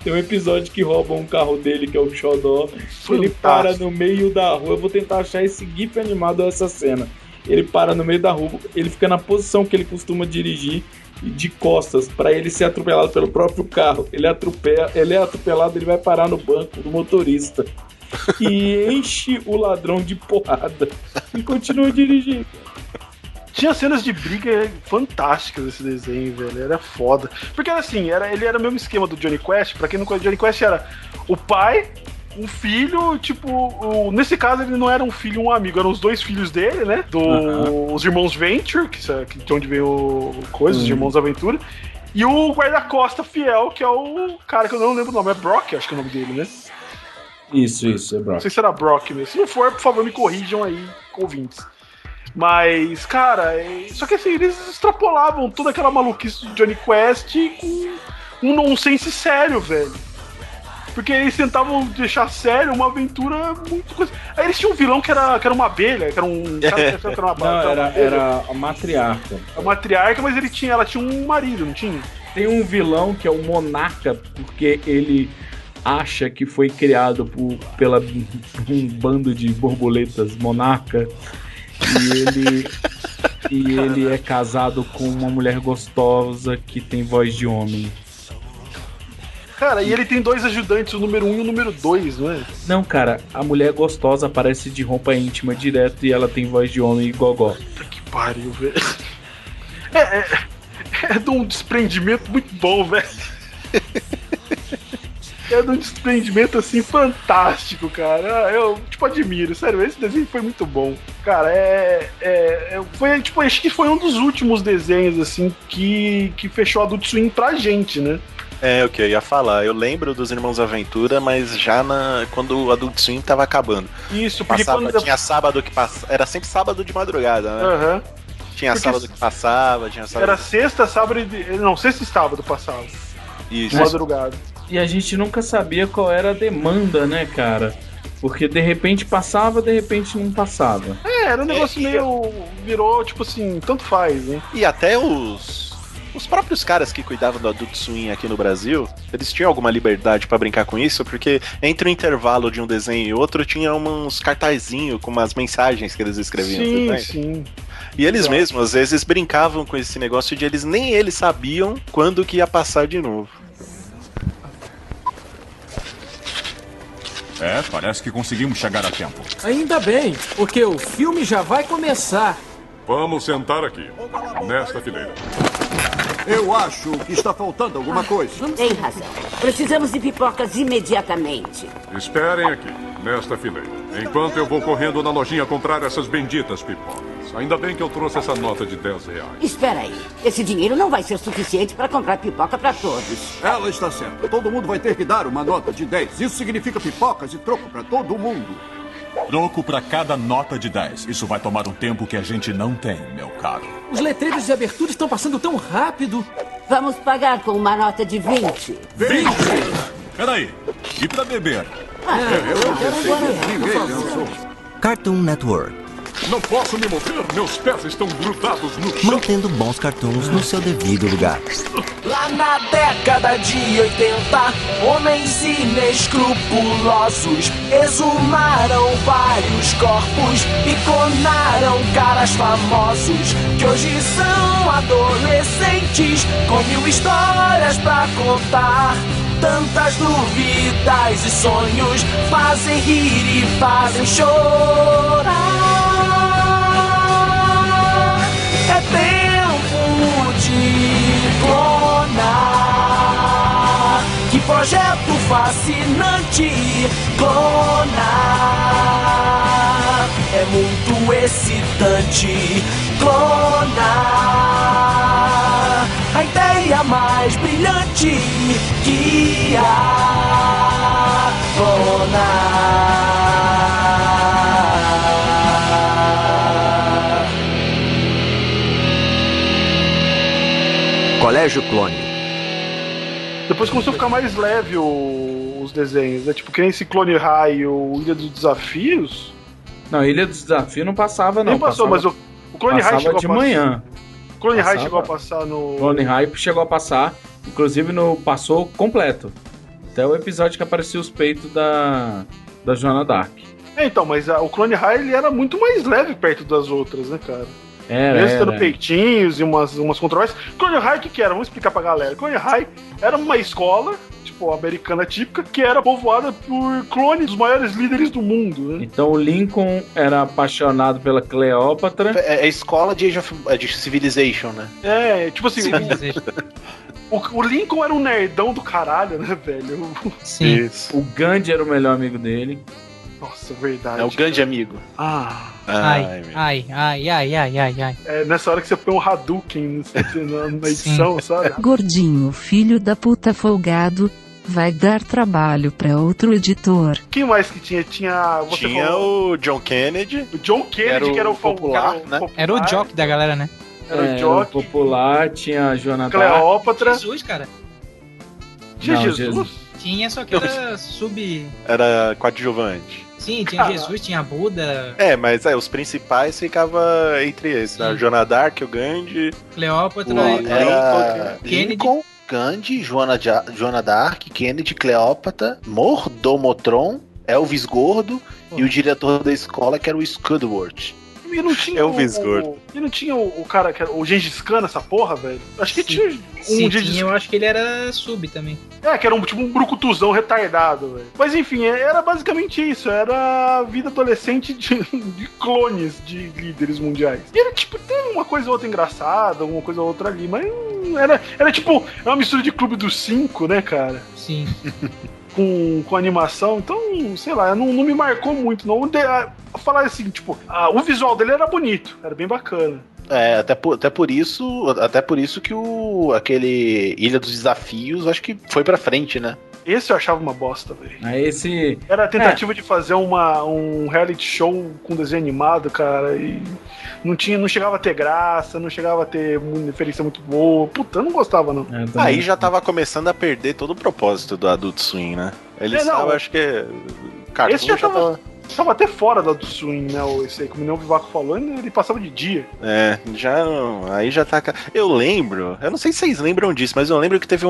Tem um episódio que roubam um carro dele, que é o Xodó. Ele para no meio da rua. Eu vou tentar achar esse gif animado dessa cena. Ele para no meio da rua, ele fica na posição que ele costuma dirigir, de costas, pra ele ser atropelado pelo próprio carro. Ele é atropelado, ele vai parar no banco do motorista. E enche o ladrão de porrada. E continua dirigindo. Tinha cenas de briga fantásticas nesse desenho, velho. Era foda. Porque era assim, ele era o mesmo esquema do Johnny Quest. Pra quem não conhece, Johnny Quest era o pai, um filho, tipo... nesse caso, ele não era um filho e um amigo. Eram os dois filhos dele, né? Os irmãos Venture, que de onde veio os irmãos Aventura. E o guarda-costa fiel, que é o cara que eu não lembro o nome. É Brock, acho que é o nome dele, né? Isso, é Brock. Não sei se era Brock mesmo. Se não for, por favor, me corrijam aí, ouvintes. Mas, cara, só que assim, eles extrapolavam toda aquela maluquice do Johnny Quest com um nonsense sério, velho. Porque eles tentavam deixar sério uma aventura muito coisa. Aí eles tinham um vilão que era uma abelha, que era um cara que era a matriarca. A matriarca, mas ela tinha um marido, não tinha? Tem um vilão que é o Monarca, porque ele acha que foi criado pela um bando de borboletas monarca. E ele é casado com uma mulher gostosa que tem voz de homem. Cara, e ele tem dois ajudantes, o número 1 e o número 2, não é? Não, cara, a mulher gostosa aparece de roupa íntima direto e ela tem voz de homem e gogó. Puta que pariu, velho. É de um desprendimento muito bom, velho. É de um desprendimento, assim, fantástico, cara. Eu, admiro. Sério, esse desenho foi muito bom. Cara, foi, acho que foi um dos últimos desenhos, assim, que fechou Adult Swim pra gente, né? O que eu ia falar. Eu lembro dos Irmãos Aventura, mas já quando o Adult Swim tava acabando. Isso, porque quando... Tinha sábado que passava... Era sempre sábado de madrugada, né? Aham. Tinha sábado que passava, tinha sábado... Era sexta, sábado e... Não, sexta e sábado passava. Isso. De madrugada. E a gente nunca sabia qual era a demanda, né, cara? Porque de repente passava, de repente não passava. Era um negócio meio... Virou, assim, tanto faz, né? E até os próprios caras que cuidavam do Adult Swim aqui no Brasil, eles tinham alguma liberdade pra brincar com isso, porque entre o intervalo de um desenho e outro tinha uns cartazinhos com umas mensagens que eles escreviam. Sim. E eles mesmos, às vezes, brincavam com esse negócio de nem eles sabiam quando que ia passar de novo. Parece que conseguimos chegar a tempo. Ainda bem, porque o filme já vai começar. Vamos sentar aqui, nesta fileira. Eu acho que está faltando alguma coisa. Tem razão. Precisamos de pipocas imediatamente. Esperem aqui, nesta fileira. Enquanto eu vou correndo na lojinha comprar essas benditas pipocas. Ainda bem que eu trouxe essa nota de R$10. Espera aí. Esse dinheiro não vai ser suficiente para comprar pipoca para todos. Ela está certa. Todo mundo vai ter que dar uma nota de 10. Isso significa pipocas e troco para todo mundo. Troco para cada nota de 10. Isso vai tomar um tempo que a gente não tem, meu caro. Os letreiros de abertura estão passando tão rápido. Vamos pagar com uma nota de 20. 20? Peraí. E para beber? Cartoon Network. Não posso me mover, meus pés estão grudados no chão. Mantendo bons cartoons no seu devido lugar. Lá na década de 80, homens inescrupulosos exumaram vários corpos e clonaram caras famosos que hoje são adolescentes com 1000 histórias pra contar. Tantas dúvidas e sonhos fazem rir e fazem chorar. É tempo de clonar. Que projeto fascinante clonar. É muito excitante clonar. A ideia mais brilhante que há clonar. Colégio Clone. Depois começou a ficar mais leve os desenhos, né? Tipo, que nem esse Clone High ou Ilha dos Desafios. Não, Ilha dos Desafios não passava, não. Nem passou, mas o Clone High chegou de manhã. O Clone High chegou a passar no... Clone High chegou a passar, inclusive passou completo. Até o episódio que apareceu os peitos da Joana Dark. Então, mas o Clone High ele era muito mais leve perto das outras, né, cara? Mesmo tendo peitinhos e umas controvérsias. Clone High, o que era? Vamos explicar pra galera. Clone High era uma escola, tipo, americana típica, que era povoada por clones dos maiores líderes do mundo, né? Então o Lincoln era apaixonado pela Cleópatra. É a escola de Civilization, né? Tipo assim... O Lincoln era um nerdão do caralho, né, velho? Sim. Isso. O Gandhi era o melhor amigo dele. Nossa, verdade. É o grande amigo. Ai. Nessa hora que você põe um Hadouken na edição, sabe? Gordinho, filho da puta folgado, vai dar trabalho pra outro editor. Quem mais que tinha? Tinha o John Kennedy. O John Kennedy, que era o popular, né? Era o jock da galera, né? Era o jock. O popular, tinha a Joana Dark. Cleópatra. Jesus, cara. Tinha Jesus? Tinha, só que era Era coadjuvante. Sim, tinha Jesus, tinha Buda. Mas os principais ficavam entre esses, né? O Joana Dark, o Gandhi. Cleópatra Lincoln, Gandhi, Joana Dark, Kennedy, Cleópatra, Mordomotron, Elvis Gordo e o diretor da escola, que era o Scudworth. E não tinha E não tinha o cara que era o Gengis Khan nessa porra, velho? Acho que tinha Gengis Khan. Eu acho que ele era sub também. Que era um brucutuzão retardado, velho. Mas enfim, era basicamente isso. Era a vida adolescente de clones de líderes mundiais. E era tipo, tem uma coisa ou outra engraçada, alguma coisa ou outra ali, mas era tipo, uma mistura de Clube dos 5, né, cara? Sim. Com animação, então, sei lá, não me marcou muito, não. Falar assim, tipo, o visual dele era bonito, era bem bacana. Até por isso que aquele Ilha dos Desafios, acho que foi pra frente, né? Esse eu achava uma bosta, velho. Era a tentativa de fazer um reality show com desenho animado, cara, e não chegava a ter graça, não chegava a ter uma referência muito boa. Puta, eu não gostava, não. Aí já tava começando a perder todo o propósito do Adult Swim, né? Eles estavam, acho que... Esse já tava até fora do Adult Swim, né? Esse aí, como o Vivaco falou, ele passava de dia. Aí já tá... Eu lembro, eu não sei se vocês lembram disso, mas eu lembro que teve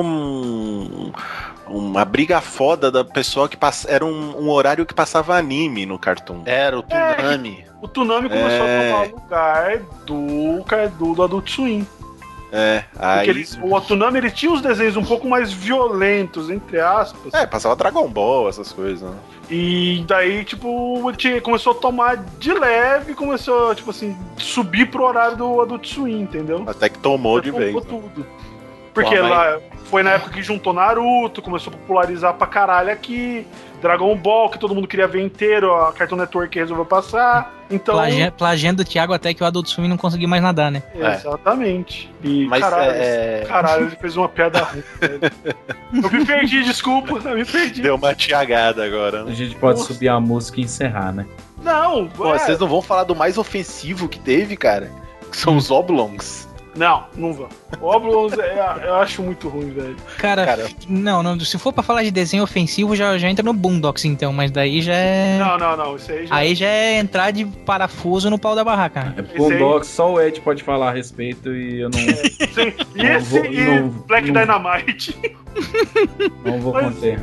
uma briga foda da pessoa que era um horário que passava anime no Cartoon. Era o Toonami. O Toonami começou a tomar lugar do Adult Swim. Aí... O Toonami, ele tinha os desenhos um pouco mais violentos, entre aspas. Passava Dragon Ball, essas coisas, né? E daí, tipo, ele começou a tomar de leve, começou, tipo assim, subir pro horário do Adult Swim, entendeu? Até que tomou de vez. Tudo. Porque lá foi na época que juntou Naruto, começou a popularizar pra caralho aqui, Dragon Ball, que todo mundo queria ver inteiro, a Cartoon Network resolveu passar. Então... Plagiando o Thiago até que o Adult Swim não conseguiu mais nadar, né? Exatamente. E caralho, ele fez uma piada ruim. Eu me perdi, desculpa, eu me perdi. Deu uma tiagada agora, né? A gente pode subir a música e encerrar, né? Não, vocês não vão falar do mais ofensivo que teve, cara? Que são os Oblongs. Não vão. Oblongs eu acho muito ruim, velho. Cara, não, se for pra falar de desenho ofensivo, já entra no Boondocks, então, mas daí já é... Não, isso aí já... Aí já é entrar de parafuso no pau da barraca. Boondocks, só o Ed pode falar a respeito e eu não... Sim. Black Dynamite. Não vou conter.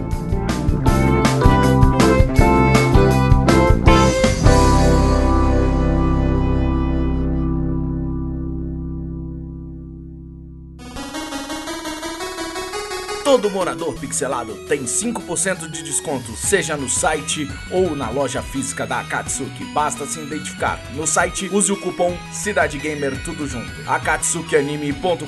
Todo morador pixelado tem 5% de desconto, seja no site ou na loja física da Akatsuki. Basta se identificar. No site, use o cupom Cidade Gamer tudo junto. akatsukianime.com.br.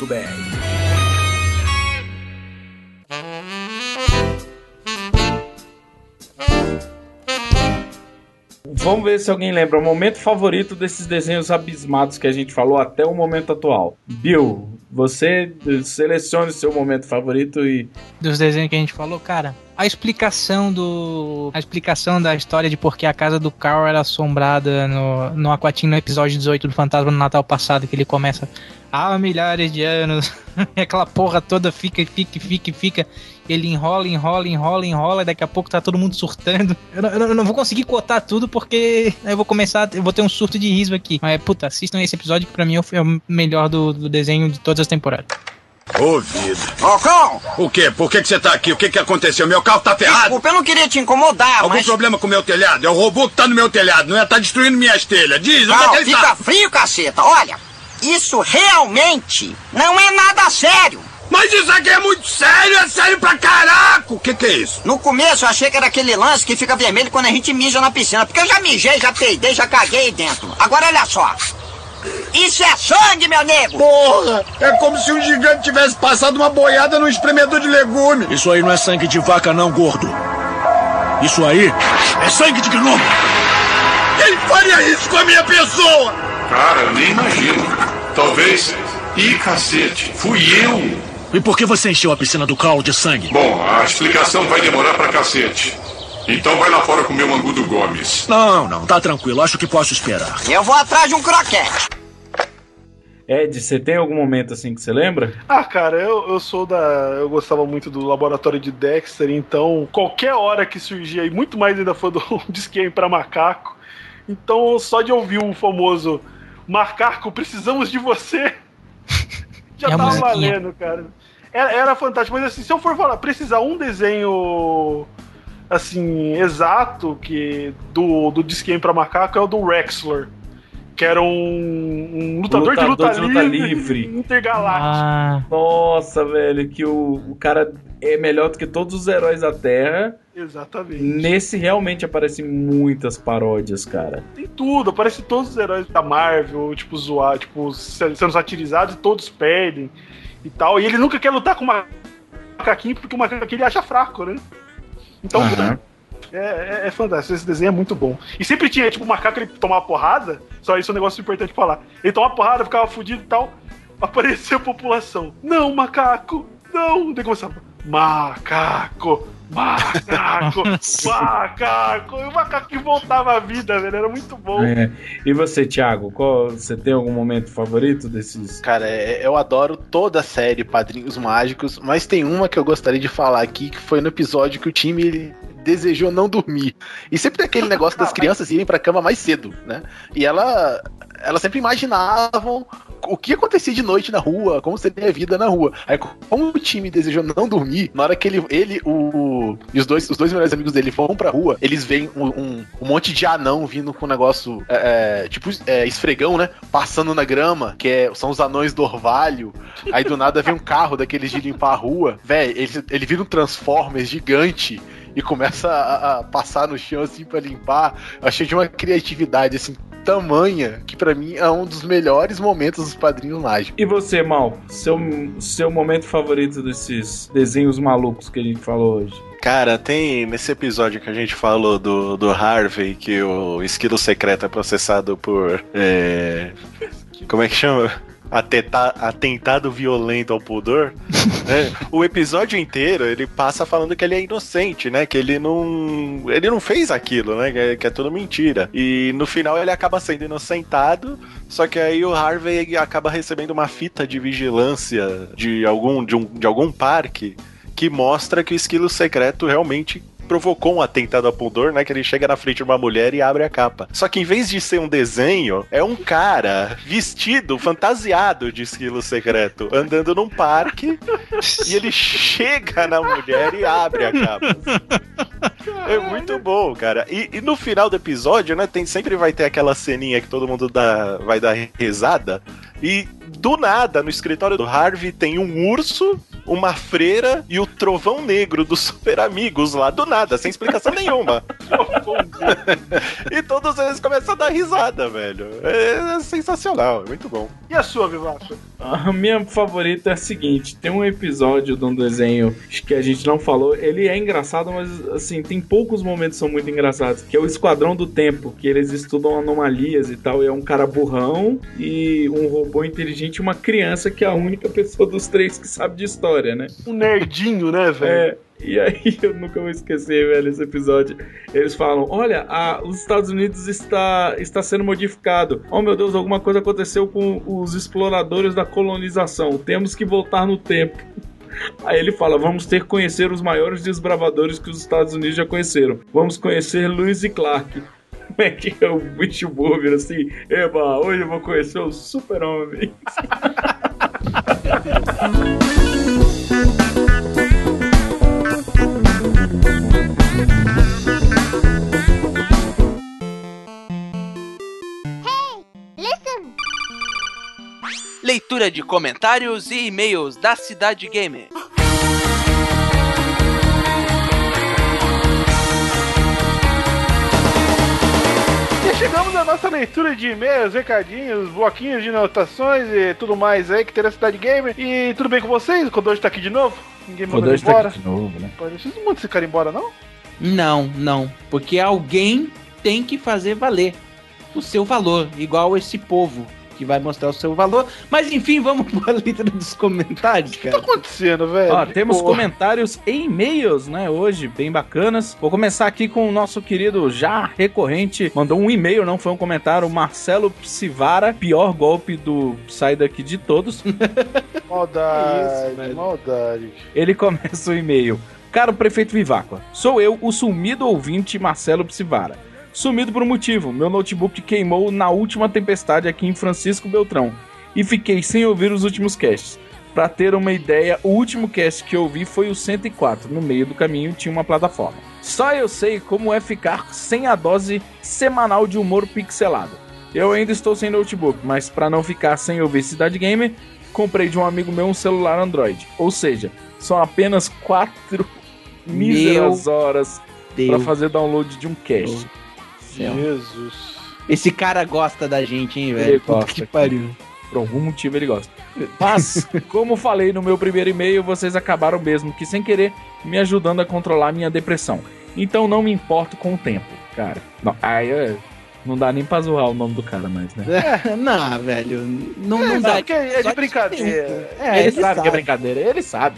Vamos ver se alguém lembra o momento favorito desses desenhos abismados que a gente falou até o momento atual. Bill, você selecione o seu momento favorito e... Dos desenhos que a gente falou, cara, a explicação da história de por que a casa do Carl era assombrada no Aquatim, no episódio 18 do Fantasma no Natal passado, que ele começa há milhares de anos, aquela porra toda fica, ele enrola, e daqui a pouco tá todo mundo surtando. Eu não vou conseguir cotar tudo, porque eu vou ter um surto de riso aqui. Mas, puta, assistam esse episódio, que pra mim é o melhor do desenho de todas as temporadas. Ô, vida. Ô, Cão! O quê? Por que você tá aqui? O que aconteceu? Meu carro tá ferrado? Desculpa, eu não queria te incomodar, Algum problema com o meu telhado? É o robô que tá no meu telhado, não é? Tá destruindo minhas telhas. Diz, onde é que ele fica tá? frio, caceta. Olha, isso realmente não é nada sério. Mas isso aqui é muito sério, é sério pra caraca! O que é isso? No começo eu achei que era aquele lance que fica vermelho quando a gente mija na piscina. Porque eu já mijei, já peidei, já caguei dentro. Agora olha só. Isso é sangue, meu nego! Porra! É como se um gigante tivesse passado uma boiada no espremedor de legume. Isso aí não é sangue de vaca não, gordo. Isso aí é sangue de gnomo. Quem faria isso com a minha pessoa? Cara, eu nem imagino. Talvez... Ih, cacete, fui eu! E por que você encheu a piscina do Carl de sangue? Bom, a explicação vai demorar pra cacete. Então vai lá fora comer o mangu do Gomes. Não, tá tranquilo, acho que posso esperar. Eu vou atrás de um croquete. Ed, você tem algum momento assim que você lembra? Ah, cara, eu sou da... Eu gostava muito do laboratório de Dexter, então qualquer hora que surgia, e muito mais ainda foi do Disque pra Macaco, então só de ouvir o famoso Macaco, precisamos de você, já tava valendo, cara. Era fantástico, mas assim, se eu for falar, precisar um desenho assim, exato que do Disque pra Macaco é o do Rexler, que era um lutador de luta livre intergaláctico. Nossa, velho, que o cara é melhor do que todos os heróis da Terra. Exatamente. Nesse realmente aparecem muitas paródias, cara. Tem tudo, aparece todos os heróis da Marvel, tipo, zoar, tipo, sendo satirizados e todos perdem e tal. E ele nunca quer lutar com o macaquinho porque o macaquinho ele acha fraco, né? Então, é fantástico, esse desenho é muito bom. E sempre tinha, tipo, o macaco ele tomava porrada, só isso é um negócio importante pra falar. Ele tomava porrada, ficava fudido e tal, apareceu a população. Não, macaco, não! Daí começava, macaco, macaco, macaco. E o macaco que voltava à vida, velho, era muito bom. E você, Thiago, você tem algum momento favorito desses? Cara, eu adoro toda a série Padrinhos Mágicos, mas tem uma que eu gostaria de falar aqui, que foi no episódio que o time desejou não dormir. E sempre tem aquele negócio das crianças irem pra cama mais cedo, né? E elas sempre imaginavam o que acontecia de noite na rua, como seria a vida na rua. Aí, como o time desejou não dormir, na hora que ele e os dois melhores amigos dele vão pra rua, eles veem um monte de anão vindo com um negócio tipo esfregão, né? Passando na grama, são os anões do orvalho. Aí do nada vem um carro daqueles de limpar a rua. Véi, ele vira um Transformers gigante e começa a passar no chão assim pra limpar. Eu achei de uma criatividade assim tamanha que pra mim é um dos melhores momentos dos Padrinhos Mágicos. E você, Mal? Seu momento favorito desses desenhos malucos que a gente falou hoje? Cara, tem nesse episódio que a gente falou do Harvey, que o esquilo secreto é processado por como é que chama? Atentado violento ao pudor, né? O episódio inteiro ele passa falando que ele é inocente, né? Que ele não fez aquilo, né? Que é tudo mentira. E no final ele acaba sendo inocentado, só que aí o Harvey acaba recebendo uma fita de vigilância de algum parque que mostra que o esquilo secreto realmente provocou um atentado ao pudor, né? Que ele chega na frente de uma mulher e abre a capa. Só que em vez de ser um desenho, é um cara vestido, fantasiado de esquilo secreto, andando num parque e ele chega na mulher e abre a capa. É muito bom, cara. E no final do episódio, né? Sempre vai ter aquela ceninha que todo mundo vai dar risada. E do nada, no escritório do Harvey tem um urso, uma freira e o trovão negro dos Super Amigos lá, do nada, sem explicação nenhuma. E todos eles começam a dar risada, velho. É sensacional, é muito bom. E a sua, Vivaco? A minha favorita é a seguinte: tem um episódio de um desenho que a gente não falou, ele é engraçado, mas assim, tem poucos momentos que são muito engraçados, que é o Esquadrão do Tempo, que eles estudam anomalias e tal, e é um cara burrão e um robô inteligente e uma criança que é a única pessoa dos três que sabe de história, né? Um nerdinho, né, velho? E aí eu nunca vou esquecer, velho, esse episódio. Eles falam, olha, os Estados Unidos está sendo modificado. Oh, meu Deus, alguma coisa aconteceu com os exploradores da colonização. Temos que voltar no tempo. Aí ele fala, vamos ter que conhecer os maiores desbravadores que os Estados Unidos já conheceram. Vamos conhecer Lewis e Clark. Como é que é o bicho burro, vira assim, eba, hoje eu vou conhecer o Super-Homem. leitura de comentários e e-mails da Cidade Gamer. E chegamos à nossa leitura de e-mails, recadinhos, bloquinhos de anotações e tudo mais aí que tem na Cidade Gamer. E tudo bem com vocês? O Kodoji tá aqui de novo? Ninguém mandou ele embora? Tá aqui de novo, né? Vocês não mandam esse cara embora, não? Não. Porque alguém tem que fazer valer o seu valor, igual esse povo que vai mostrar o seu valor. Mas enfim, vamos para a letra dos comentários, cara. O que tá acontecendo, velho? Ó, temos comentários e e-mails, né, hoje, bem bacanas. Vou começar aqui com o nosso querido já recorrente, mandou um e-mail, não foi um comentário, Marcelo Psivara, pior golpe do Sai Daqui de todos. Maldade. Ele começa o e-mail. Caro prefeito Viváqua, sou eu, o sumido ouvinte Marcelo Psivara. Sumido por um motivo, meu notebook queimou na última tempestade aqui em Francisco Beltrão e fiquei sem ouvir os últimos casts. Pra ter uma ideia, o último cast que eu ouvi foi o 104, no meio do caminho tinha uma plataforma. Só eu sei como é ficar sem a dose semanal de humor pixelado. Eu ainda estou sem notebook, mas pra não ficar sem ouvir Cidade Gamer, comprei de um amigo meu um celular Android. Ou seja, são apenas 4 míseras horas pra fazer download de um cast. Jesus. Esse cara gosta da gente, hein, velho? Ele gosta. Que pariu. Por algum motivo ele gosta. Mas, como falei no meu primeiro e-mail, vocês acabaram mesmo que sem querer me ajudando a controlar minha depressão. Então não me importo com o tempo, cara. Não, não dá nem pra zoar o nome do cara mais, né? Não, velho. Não dá. Porque é de brincadeira. Ele sabe que é brincadeira. Ele sabe.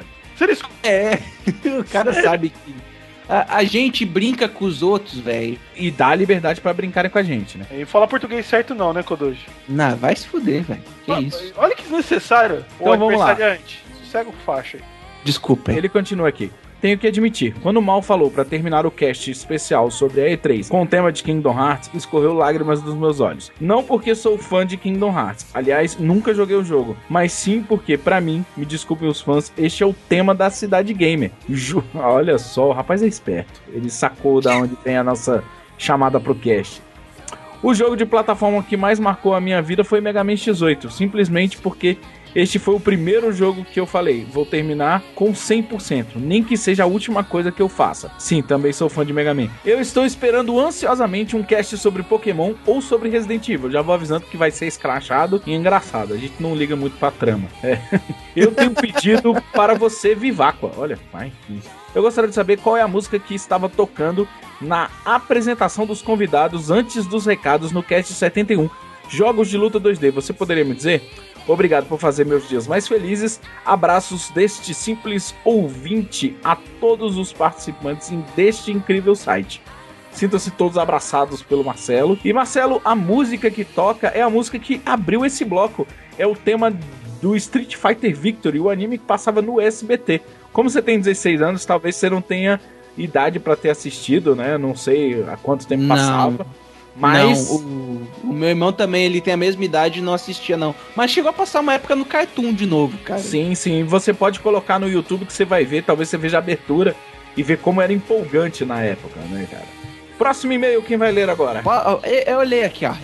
O cara sabe que a gente brinca com os outros, velho. E dá liberdade pra brincarem com a gente, né? E falar português certo não, né, Kodoji? Não, vai se fuder, velho. Que isso? Olha que desnecessário. Então vamos lá. Sossega o faixa aí. Desculpa. Ele continua aqui. Tenho que admitir, quando o Mal falou pra terminar o cast especial sobre a E3 com o tema de Kingdom Hearts, escorreu lágrimas dos meus olhos. Não porque sou fã de Kingdom Hearts, aliás, nunca joguei o jogo, mas sim porque, pra mim, me desculpem os fãs, este é o tema da Cidade Gamer. Olha só, o rapaz é esperto. Ele sacou da onde tem a nossa chamada pro cast. O jogo de plataforma que mais marcou a minha vida foi Mega Man X8, simplesmente porque este foi o primeiro jogo que eu falei, vou terminar com 100%, nem que seja a última coisa que eu faça. Sim, também sou fã de Mega Man. Eu estou esperando ansiosamente um cast sobre Pokémon ou sobre Resident Evil, já vou avisando que vai ser escrachado e engraçado, a gente não liga muito pra trama. Eu tenho um pedido para você, Viváqua. Olha, vai. Eu gostaria de saber qual é a música que estava tocando na apresentação dos convidados antes dos recados no cast 71, Jogos de Luta 2D. Você poderia me dizer? Obrigado por fazer meus dias mais felizes. Abraços deste simples ouvinte a todos os participantes deste incrível site. Sintam-se todos abraçados pelo Marcelo. E Marcelo, a música que toca é a música que abriu esse bloco. É o tema do Street Fighter Victory, o anime que passava no SBT. Como você tem 16 anos, talvez você não tenha idade pra ter assistido, né? Não sei há quanto tempo passava. Mas não, o meu irmão também, ele tem a mesma idade e não assistia não. Mas chegou a passar uma época no Cartoon de novo, cara. Sim, você pode colocar no YouTube que você vai ver, talvez você veja a abertura e ver como era empolgante na época, né, cara? Próximo e-mail, quem vai ler agora? Eu leio aqui, ó.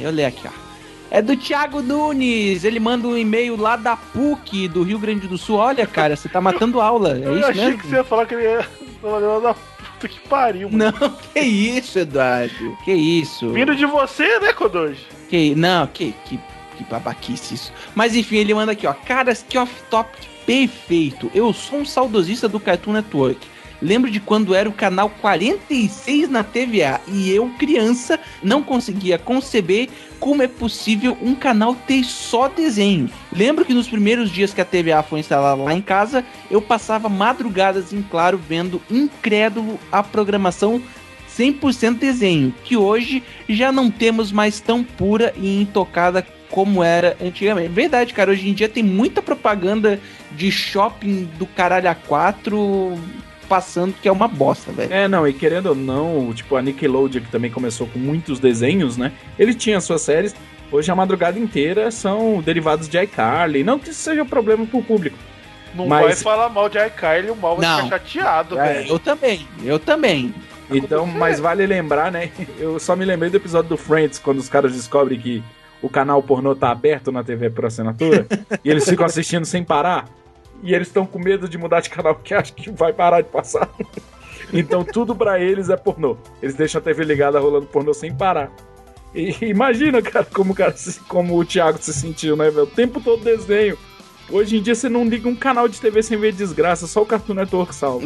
É do Thiago Nunes, ele manda um e-mail lá da PUC, do Rio Grande do Sul. Olha, cara, você tá matando aula, é isso mesmo? Eu achei que você ia falar que ele ia da puta que pariu, mano. Não, que isso, Eduardo, que isso. Vindo de você, né, Kodoji? Que babaquice isso. Mas enfim, ele manda aqui, ó. Caras, que off-topic perfeito. Eu sou um saudosista do Cartoon Network. Lembro de quando era o canal 46 na TVA e eu, criança, não conseguia conceber como é possível um canal ter só desenho. Lembro que nos primeiros dias que a TVA foi instalada lá em casa, eu passava madrugadas em claro vendo incrédulo a programação 100% desenho, que hoje já não temos mais tão pura e intocada como era antigamente. Verdade, cara, hoje em dia tem muita propaganda de shopping do caralho A4 passando, que é uma bosta, velho. E querendo ou não, tipo, a Nickelodeon, que também começou com muitos desenhos, né? Ele tinha suas séries, hoje a madrugada inteira são derivados de iCarly. Não que isso seja um problema pro público. Não vai falar mal de iCarly, o mal vai ficar chateado, velho. Eu também. Então, mas vale lembrar, né? Eu só me lembrei do episódio do Friends, quando os caras descobrem que o canal pornô tá aberto na TV por assinatura, e eles ficam assistindo sem parar, e eles estão com medo de mudar de canal porque acham que vai parar de passar. Então tudo pra eles é pornô. Eles deixam a TV ligada rolando pornô sem parar. E imagina, cara, como o Thiago se sentiu, né, velho? O tempo todo desenho. Hoje em dia você não liga um canal de TV sem ver desgraça, só o Cartoon Network salva.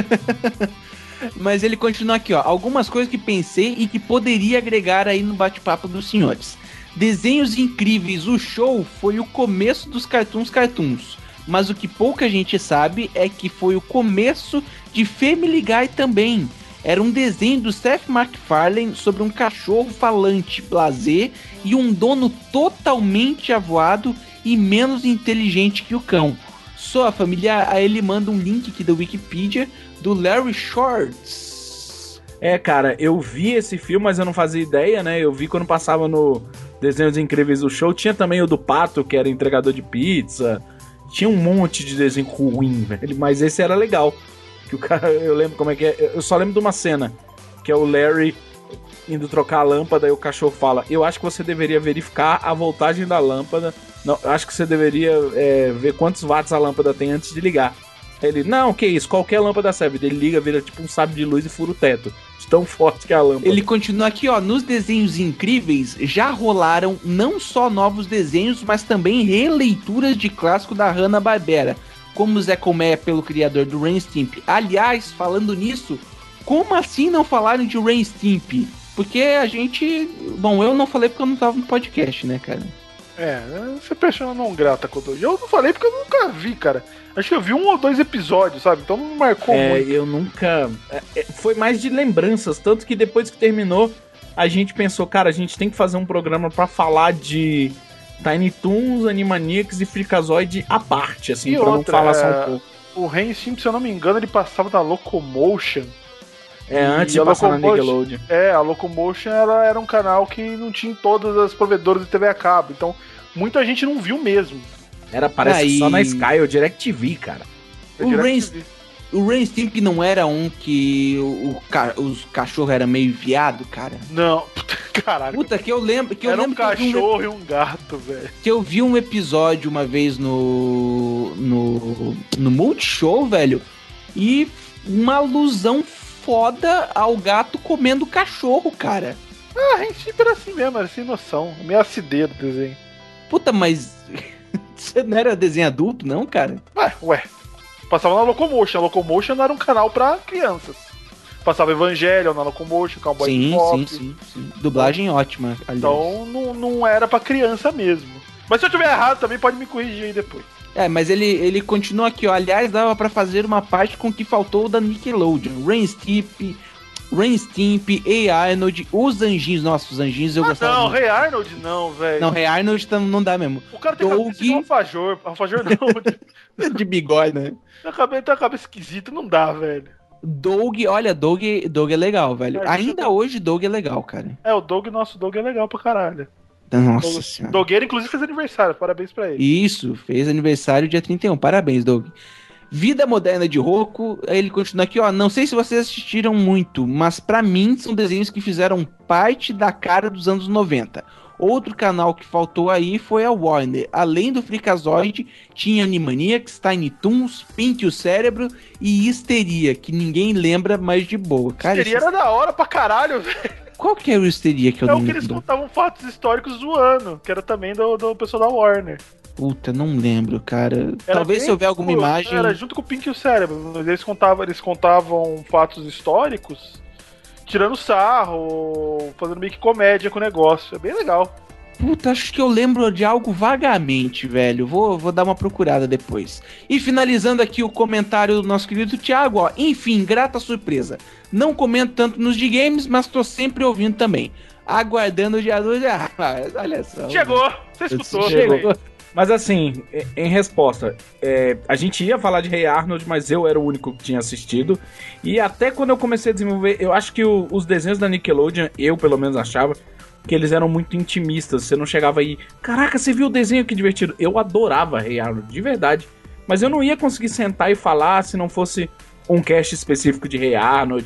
Mas ele continua aqui, ó. Algumas coisas que pensei e que poderia agregar aí no bate-papo dos senhores. Desenhos incríveis. O show foi o começo dos cartoons. Mas o que pouca gente sabe é que foi o começo de Family Guy também. Era um desenho do Seth MacFarlane sobre um cachorro falante blasé e um dono totalmente avoado e menos inteligente que o cão. Só familiar, aí ele manda um link aqui da Wikipedia do Larry Shorts. Cara, eu vi esse filme, mas eu não fazia ideia, né? Eu vi quando passava no Desenhos Incríveis do Show. Tinha também o do Pato, que era entregador de pizza. Tinha um monte de desenho ruim, velho. Mas esse era legal. Que o cara, eu lembro como é que é. Eu só lembro de uma cena, que é o Larry indo trocar a lâmpada e o cachorro fala: eu acho que você deveria verificar a voltagem da lâmpada. Não, acho que você deveria ver quantos watts a lâmpada tem antes de ligar. Aí ele, não, que isso, qualquer lâmpada serve. Ele liga, vira tipo um sabre de luz e fura o teto. De tão forte que é a lâmpada. Ele continua aqui, ó. Nos Desenhos Incríveis já rolaram não só novos desenhos, mas também releituras de clássico da Hanna-Barbera, como Zé Comé pelo criador do Ren Stimpy. Aliás, falando nisso, como assim não falaram de Ren Stimpy? Porque a gente... Bom, eu não falei porque eu não tava no podcast, né, cara? Você persona não grata, Kodoji. Eu não falei porque eu nunca vi, cara. Acho que eu vi 1 ou 2 episódios, sabe? Então não marcou muito. Eu nunca... Foi mais de lembranças, tanto que depois que terminou, a gente pensou, cara, a gente tem que fazer um programa pra falar de Tiny Toons, Animaniacs e Freakazoid à parte, assim, pra não falar só um pouco. O Ren Stimpy, se eu não me engano, ele passava da Locomotion. Antes de passar na Nickelodeon. A Locomotion era um canal que não tinha em todas as provedoras de TV a cabo. Então, muita gente não viu mesmo. Parece só na Sky ou DirecTV, cara. O Ren Stimpy não era um que os cachorros eram meio viado, cara? Não, caralho. Puta, que eu lembro... Era um cachorro e um gato, velho. Que eu vi um episódio uma vez no Multishow, velho, e uma alusão foda ao gato comendo cachorro, cara. Ren Stimpy era assim mesmo, era sem noção. Meio acideiro o desenho. Puta, mas... Você não era desenho adulto, não, cara? Ué. Passava na Locomotion. A Locomotion não era um canal pra crianças. Passava Evangelho na Locomotion, Cowboy Bebop. Sim. Dublagem ótima, aliás. Então não era pra criança mesmo. Mas se eu tiver errado também pode me corrigir aí depois. Mas ele continua aqui, ó. Aliás, dava pra fazer uma parte com o que faltou da Nickelodeon. Ren Stimpy, Hey Arnold, os anjinhos. Nossa, os anjinhos eu gostava. Não, Hey Arnold não, velho. Não, Hey Arnold não dá mesmo. O cara tem cabeça de alfajor. Alfajor não. De bigode, né? Tem uma cabeça esquisita, não dá, velho. Doug, olha, Doug é legal, velho. Ainda hoje, Doug é legal, cara. Nosso Doug é legal pra caralho. Nossa senhora. Dogueira, inclusive, fez aniversário. Parabéns pra ele. Isso, fez aniversário dia 31. Parabéns, Doug. Vida Moderna de Roku, ele continua aqui, ó. Não sei se vocês assistiram muito, mas pra mim são desenhos que fizeram parte da cara dos anos 90. Outro canal que faltou aí foi a Warner. Além do Freakazoid, tinha Animaniacs, Tiny Toons, Pink o Cérebro e Histeria, que ninguém lembra, mais de boa. Cara, Histeria era da hora pra caralho, velho. Qual que é o Histeria que eu não lembro? É o que eles contavam fatos históricos zoando, que era também do pessoal da Warner. Puta, não lembro, cara. Talvez se houver alguma imagem... Era junto com o Pink e o Cérebro. Eles contavam fatos históricos, tirando sarro, fazendo meio que comédia com o negócio. É bem legal. Puta, acho que eu lembro de algo vagamente, velho. Vou dar uma procurada depois. E finalizando aqui o comentário do nosso querido Thiago, ó. Enfim, grata surpresa. Não comento tanto nos de games, mas tô sempre ouvindo também. Aguardando o dia 2. Olha só. Chegou! Você escutou. Chegou. Mas assim, em resposta, a gente ia falar de Hey Arnold, mas eu era o único que tinha assistido. E até quando eu comecei a desenvolver, eu acho que os desenhos da Nickelodeon, eu pelo menos achava que eles eram muito intimistas. Você não chegava aí, caraca, você viu o desenho, que divertido. Eu adorava Hey Arnold, de verdade. Mas eu não ia conseguir sentar e falar se não fosse um cast específico de Hey Arnold,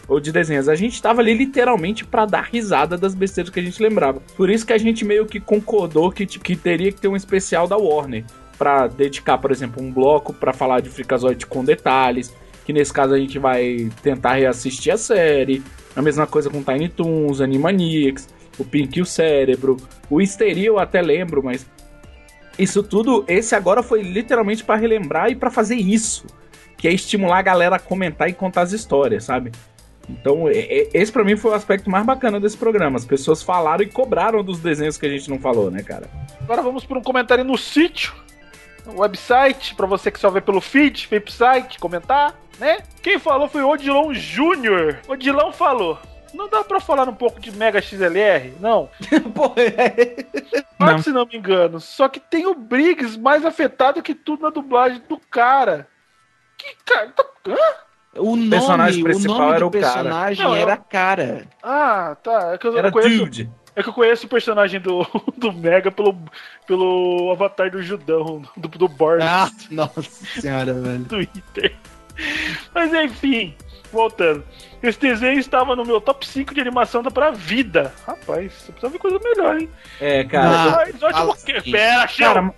ou de desenhos. A gente tava ali literalmente pra dar risada das besteiras que a gente lembrava. Por isso que a gente meio que concordou que teria que ter um especial da Warner pra dedicar, por exemplo, um bloco pra falar de Freakazoid com detalhes, que nesse caso a gente vai tentar reassistir a série. A mesma coisa com Tiny Toons, Animaniacs, o Pink e o Cérebro, o Histeria eu até lembro, mas isso tudo, esse agora foi literalmente pra relembrar e pra fazer isso, que é estimular a galera a comentar e contar as histórias, sabe? Então, esse pra mim foi o aspecto mais bacana desse programa. As pessoas falaram e cobraram dos desenhos que a gente não falou, né, cara? Agora vamos por um comentário no sítio, no website, pra você que só vê pelo feed, vem pro site comentar, né? Quem falou foi o Odilon Júnior. Odilon falou: não dá pra falar um pouco de Mega XLR? Não. Pô, Mas, se não me engano, só que tem o Briggs mais afetado que tudo na dublagem do cara. Que cara? Hã? O personagem principal nome era do o cara. personagem Não, era cara. Ah, tá. É que eu Era conheço, Dude. É que eu conheço o personagem do Mega pelo avatar do Judão, do Boris. Ah, nossa senhora, velho. Twitter. Mas enfim, voltando. Esse desenho estava no meu top 5 de animação da pra vida. Rapaz, você precisa ver coisa melhor, hein? É, cara. Mas ótimo cast. Pera, Cara,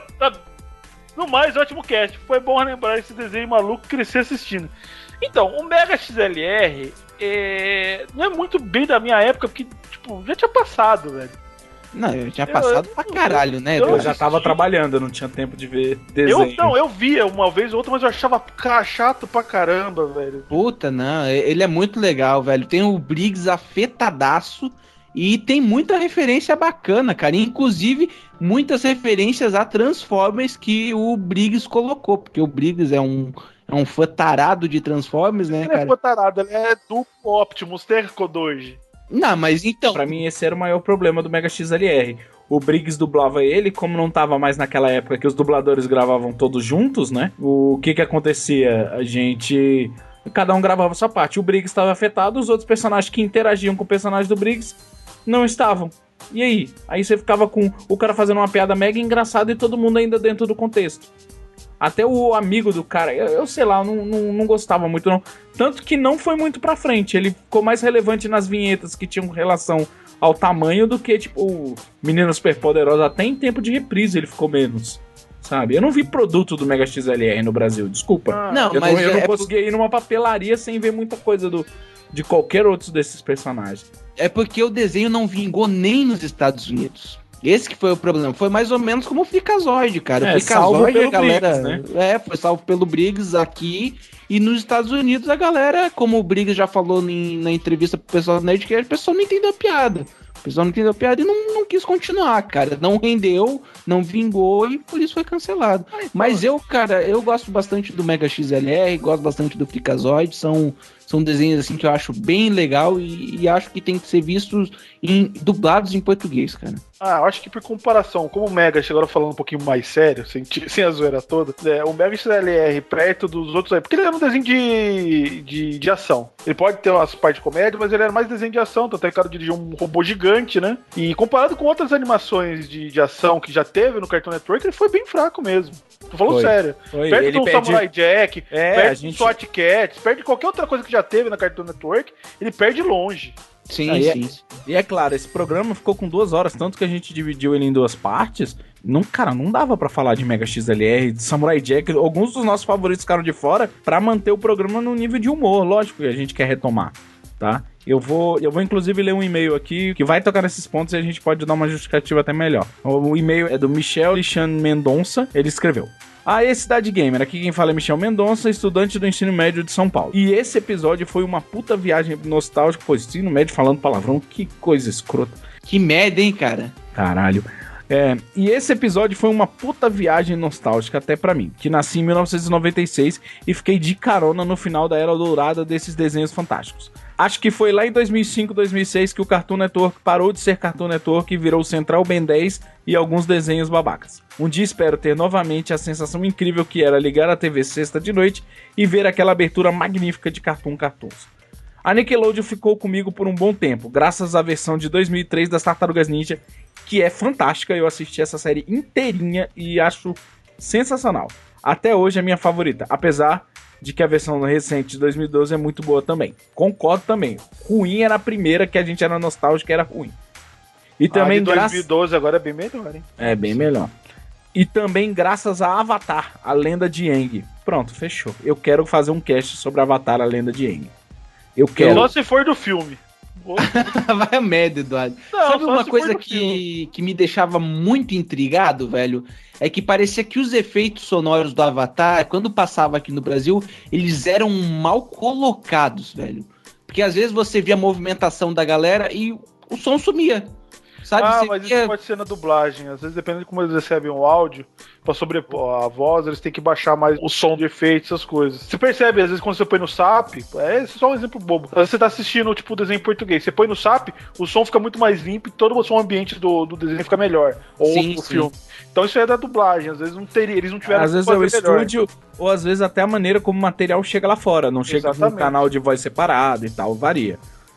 no mais, ótimo cast. Foi bom lembrar esse desenho maluco que cresci assistindo. Então, o Mega XLR não é muito bem da minha época, porque, tipo, já tinha passado, velho. Não, eu tinha passado pra caralho, né? Eu já tava trabalhando, eu não tinha tempo de ver desenho. Eu via uma vez ou outra, mas eu achava chato pra caramba, velho. Puta, não, ele é muito legal, velho. Tem o Briggs afetadaço e tem muita referência bacana, cara. Inclusive, muitas referências a Transformers que o Briggs colocou, porque o Briggs é um fã tarado de Transformers, né, cara? Ele é fã tarado, ele é do Optimus, Terco Doge. Não, mas então... Pra mim esse era o maior problema do Mega XLR. O Briggs dublava ele, como não tava mais naquela época que os dubladores gravavam todos juntos, né? O que acontecia? Cada um gravava sua parte. O Briggs estava afetado, os outros personagens que interagiam com o personagem do Briggs não estavam. E aí? Aí você ficava com o cara fazendo uma piada mega engraçada e todo mundo ainda dentro do contexto. Até o amigo do cara, eu sei lá, não gostava muito não. Tanto que não foi muito pra frente. Ele ficou mais relevante nas vinhetas que tinham relação ao tamanho do que, tipo, Menina Superpoderosa. Até em tempo de reprise ele ficou menos, sabe? Eu não vi produto do Mega XLR no Brasil, desculpa. Eu não conseguia ir numa papelaria sem ver muita coisa de qualquer outro desses personagens. É porque o desenho não vingou nem nos Estados Unidos. Esse que foi o problema. Foi mais ou menos como o Freakazoid, cara. O Freakazoid, a galera... Briggs, né? Foi salvo pelo Briggs aqui. E nos Estados Unidos, a galera, como o Briggs já falou na entrevista pro pessoal do Nerdcast, o pessoal não entendeu a piada. O pessoal não entendeu a piada e não quis continuar, cara. Não rendeu, não vingou e por isso foi cancelado. Mas eu, cara, eu gosto bastante do Mega XLR, gosto bastante do Freakazoid. São desenhos assim que eu acho bem legal e acho que tem que ser vistos dublados em português, cara. Eu acho que por comparação, como o Mega, agora falando um pouquinho mais sério, sem a zoeira toda, o Mega XLR perto dos outros aí, porque ele era um desenho de ação. Ele pode ter umas partes de comédia, mas ele era mais desenho de ação, tanto é que o cara dirigiu um robô gigante, né? E comparado com outras animações de ação que já teve no Cartoon Network, ele foi bem fraco mesmo. Tô falando sério. Perde do Samurai Jack, perde do SWAT Cats, perde qualquer outra coisa que já teve na Cartoon Network, ele perde longe. Sim. E é claro, esse programa ficou com 2 horas, tanto que a gente dividiu ele em 2 partes. Cara, não dava pra falar de Mega XLR, de Samurai Jack. Alguns dos nossos favoritos ficaram de fora pra manter o programa no nível de humor. Lógico que a gente quer retomar, tá? Eu vou inclusive ler um e-mail aqui que vai tocar nesses pontos e a gente pode dar uma justificativa até melhor. O e-mail é do Michel Lixan Mendonça. Ele escreveu: Aê, Cidade Gamer, aqui quem fala é Michel Mendonça, estudante do ensino médio de São Paulo. E esse episódio foi uma puta viagem nostálgica, pois ensino médio falando palavrão, que coisa escrota. Que merda, hein, cara? Caralho. E esse episódio foi uma puta viagem nostálgica até pra mim, que nasci em 1996 e fiquei de carona no final da era dourada desses desenhos fantásticos. Acho que foi lá em 2005, 2006 que o Cartoon Network parou de ser Cartoon Network e virou Central Ben 10 e alguns desenhos babacas. Um dia espero ter novamente a sensação incrível que era ligar a TV sexta de noite e ver aquela abertura magnífica de Cartoons. A Nickelodeon ficou comigo por um bom tempo, graças à versão de 2003 das Tartarugas Ninja, que é fantástica. Eu assisti essa série inteirinha e acho sensacional. Até hoje é minha favorita, apesar de que a versão recente de 2012 é muito boa também. Concordo também. Ruim era a primeira, que a gente era nostálgico, era ruim. E também de 2012 agora é bem melhor, hein? É bem melhor. E também graças a Avatar, a Lenda de Aang. Pronto, fechou. Eu quero fazer um cast sobre Avatar, a Lenda de Aang. Eu quero. Só se for do filme. Vai a merda, Eduardo. Não, sabe só uma se coisa for do que me deixava muito intrigado, velho? É que parecia que os efeitos sonoros do Avatar, quando passava aqui no Brasil, eles eram mal colocados, velho. Porque às vezes você via a movimentação da galera e o som sumia. Sabe? Mas isso pode ser na dublagem. Às vezes, dependendo de como eles recebem o áudio, pra sobrepor a voz, eles têm que baixar mais o som de efeito, essas coisas. Você percebe, às vezes, quando você põe no SAP, é só um exemplo bobo. Às vezes você tá assistindo, tipo, o desenho em português. Você põe no SAP, o som fica muito mais limpo e todo o som ambiente do desenho fica melhor. Ou do filme. Então isso é da dublagem. Às vezes eles não tiveram. Às vezes é o estúdio, ou às vezes até a maneira como o material chega lá fora. Não chega com um canal de voz separado e tal, varia.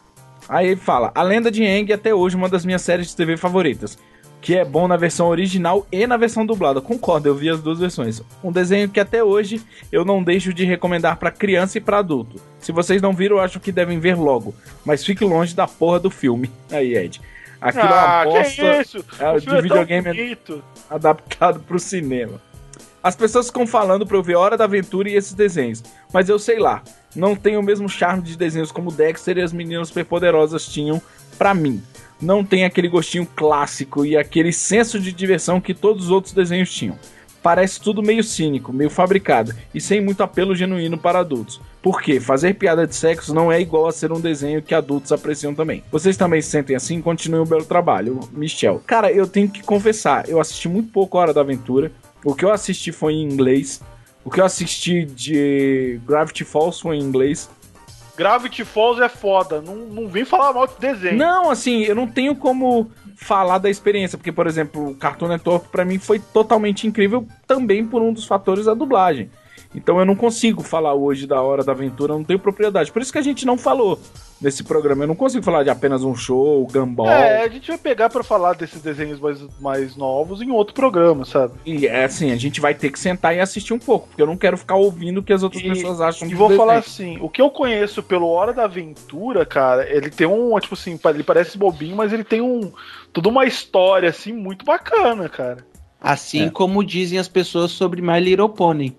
Aí ele fala, A Lenda de Aang é até hoje uma das minhas séries de TV favoritas, que é bom na versão original e na versão dublada. Concordo, eu vi as duas versões. Um desenho que até hoje eu não deixo de recomendar pra criança e pra adulto. Se vocês não viram, eu acho que devem ver logo, mas fique longe da porra do filme. Aí, Ed. Aquilo é uma bosta, que isso? É, de videogame adaptado pro cinema. As pessoas ficam falando pra eu ver Hora da Aventura e esses desenhos, mas eu sei lá, não tem o mesmo charme de desenhos como Dexter e as Meninas Superpoderosas tinham pra mim. Não tem aquele gostinho clássico e aquele senso de diversão que todos os outros desenhos tinham. Parece tudo meio cínico, meio fabricado e sem muito apelo genuíno para adultos. Por quê? Fazer piada de sexo não é igual a ser um desenho que adultos apreciam também. Vocês também se sentem assim? Continuem o belo trabalho. Michel. Cara, eu tenho que confessar, eu assisti muito pouco Hora da Aventura. O que eu assisti foi em inglês. O que eu assisti de Gravity Falls foi em inglês. Gravity Falls é foda. Não vem falar mal de desenho. Não, assim, eu não tenho como falar da experiência. Porque, por exemplo, o Cartoon Network pra mim foi totalmente incrível também por um dos fatores da dublagem. Então eu não consigo falar hoje da Hora da Aventura, eu não tenho propriedade. Por isso que a gente não falou nesse programa. Eu não consigo falar de apenas um show, Gumball. A gente vai pegar pra falar desses desenhos mais novos em outro programa, sabe? E é assim, a gente vai ter que sentar e assistir um pouco, porque eu não quero ficar ouvindo o que as outras pessoas acham. E vou falar assim, o que eu conheço pelo Hora da Aventura, cara, ele tem tipo assim, ele parece bobinho, mas ele tem toda uma história, assim, muito bacana, cara. Assim como dizem as pessoas sobre My Little Pony.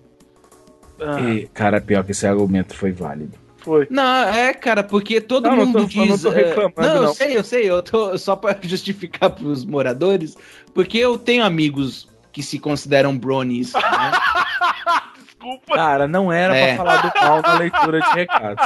E, cara, pior que esse argumento foi válido. Foi. Não, cara, porque todo mundo diz... Eu não tô reclamando, não. Eu sei, eu tô só pra justificar pros moradores, porque eu tenho amigos que se consideram bronies, né? Desculpa. Cara, não era pra falar do mal na leitura de recado.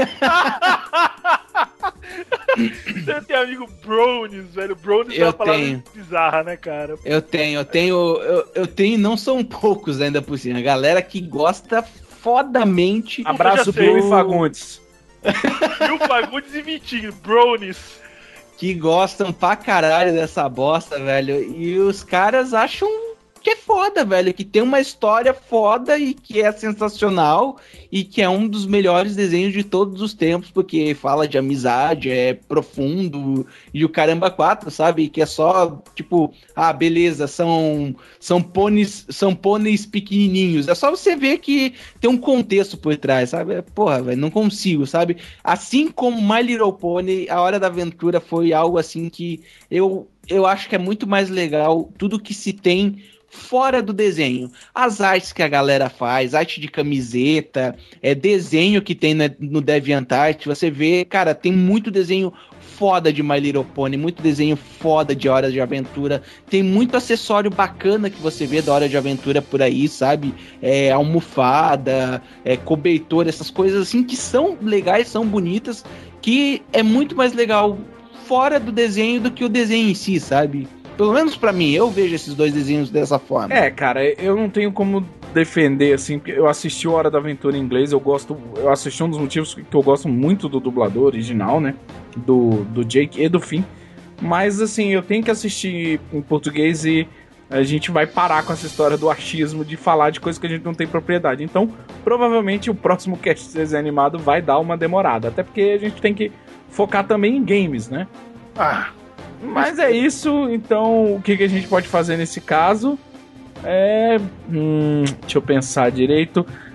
Você tem amigo bronies, velho. Bronies é uma palavra bizarra, né, cara? Eu tenho, não são poucos ainda por cima. Galera que gosta fodamente. Abraço, Bill e Fagundes. Bill, Fagundes e Vitinho, bronies. Que gostam pra caralho dessa bosta, velho. E os caras acham que é foda, velho, que tem uma história foda e que é sensacional e que é um dos melhores desenhos de todos os tempos, porque fala de amizade, é profundo e o caramba 4, sabe? Que é só, tipo, beleza, são pôneis pequenininhos. É só você ver que tem um contexto por trás, sabe? Porra, velho, não consigo, sabe? Assim como My Little Pony, A Hora da Aventura foi algo assim que eu acho que é muito mais legal tudo que se tem fora do desenho. As artes que a galera faz, arte de camiseta, desenho que tem no DeviantArt, você vê, cara, tem muito desenho foda de My Little Pony, muito desenho foda de Hora de Aventura, tem muito acessório bacana que você vê da Hora de Aventura por aí, sabe? Almofada, cobertor, essas coisas assim que são legais, são bonitas, que é muito mais legal fora do desenho do que o desenho em si, sabe? Pelo menos pra mim, eu vejo esses dois desenhos dessa forma. Cara, eu não tenho como defender, assim, porque eu assisti Hora da Aventura em inglês, eu assisti um dos motivos que eu gosto muito do dublador original, né, do Jake e do Finn, mas, assim, eu tenho que assistir em português e a gente vai parar com essa história do achismo de falar de coisas que a gente não tem propriedade. Então, provavelmente o próximo cast de desenho animado vai dar uma demorada, até porque a gente tem que focar também em games, né? Mas é isso, então o que a gente pode fazer nesse caso deixa eu pensar direito.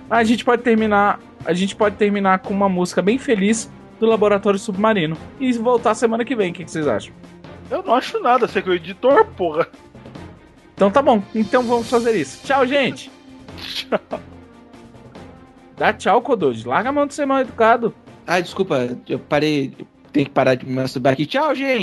A gente pode terminar com uma música bem feliz do Laboratório Submarino e voltar semana que vem. O que vocês acham? Eu não acho nada, você que é o editor, porra. Então tá bom, então vamos fazer isso. Tchau, gente. Tchau. Dá tchau, Kodoji. Larga a mão de ser mal educado. Ah, desculpa, eu parei. Eu tenho que parar de me masturbar aqui. Tchau, gente.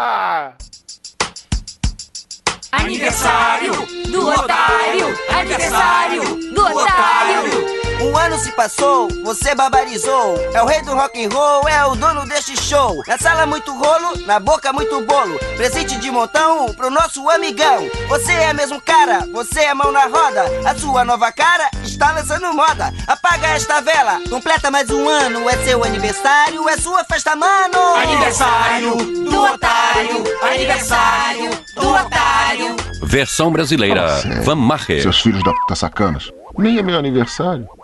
Aniversário do otário! Aniversário do otário! Um ano se passou, você barbarizou. É o rei do rock and roll, é o dono deste show. Na sala muito rolo, na boca muito bolo. Presente de montão pro nosso amigão. Você é mesmo cara, você é mão na roda. A sua nova cara está lançando moda. Apaga esta vela, completa mais um ano. É seu aniversário, é sua festa, mano. Aniversário do otário! Aniversário do otário! Versão brasileira, Van Maher. Seus filhos da puta sacanas. Nem é meu aniversário.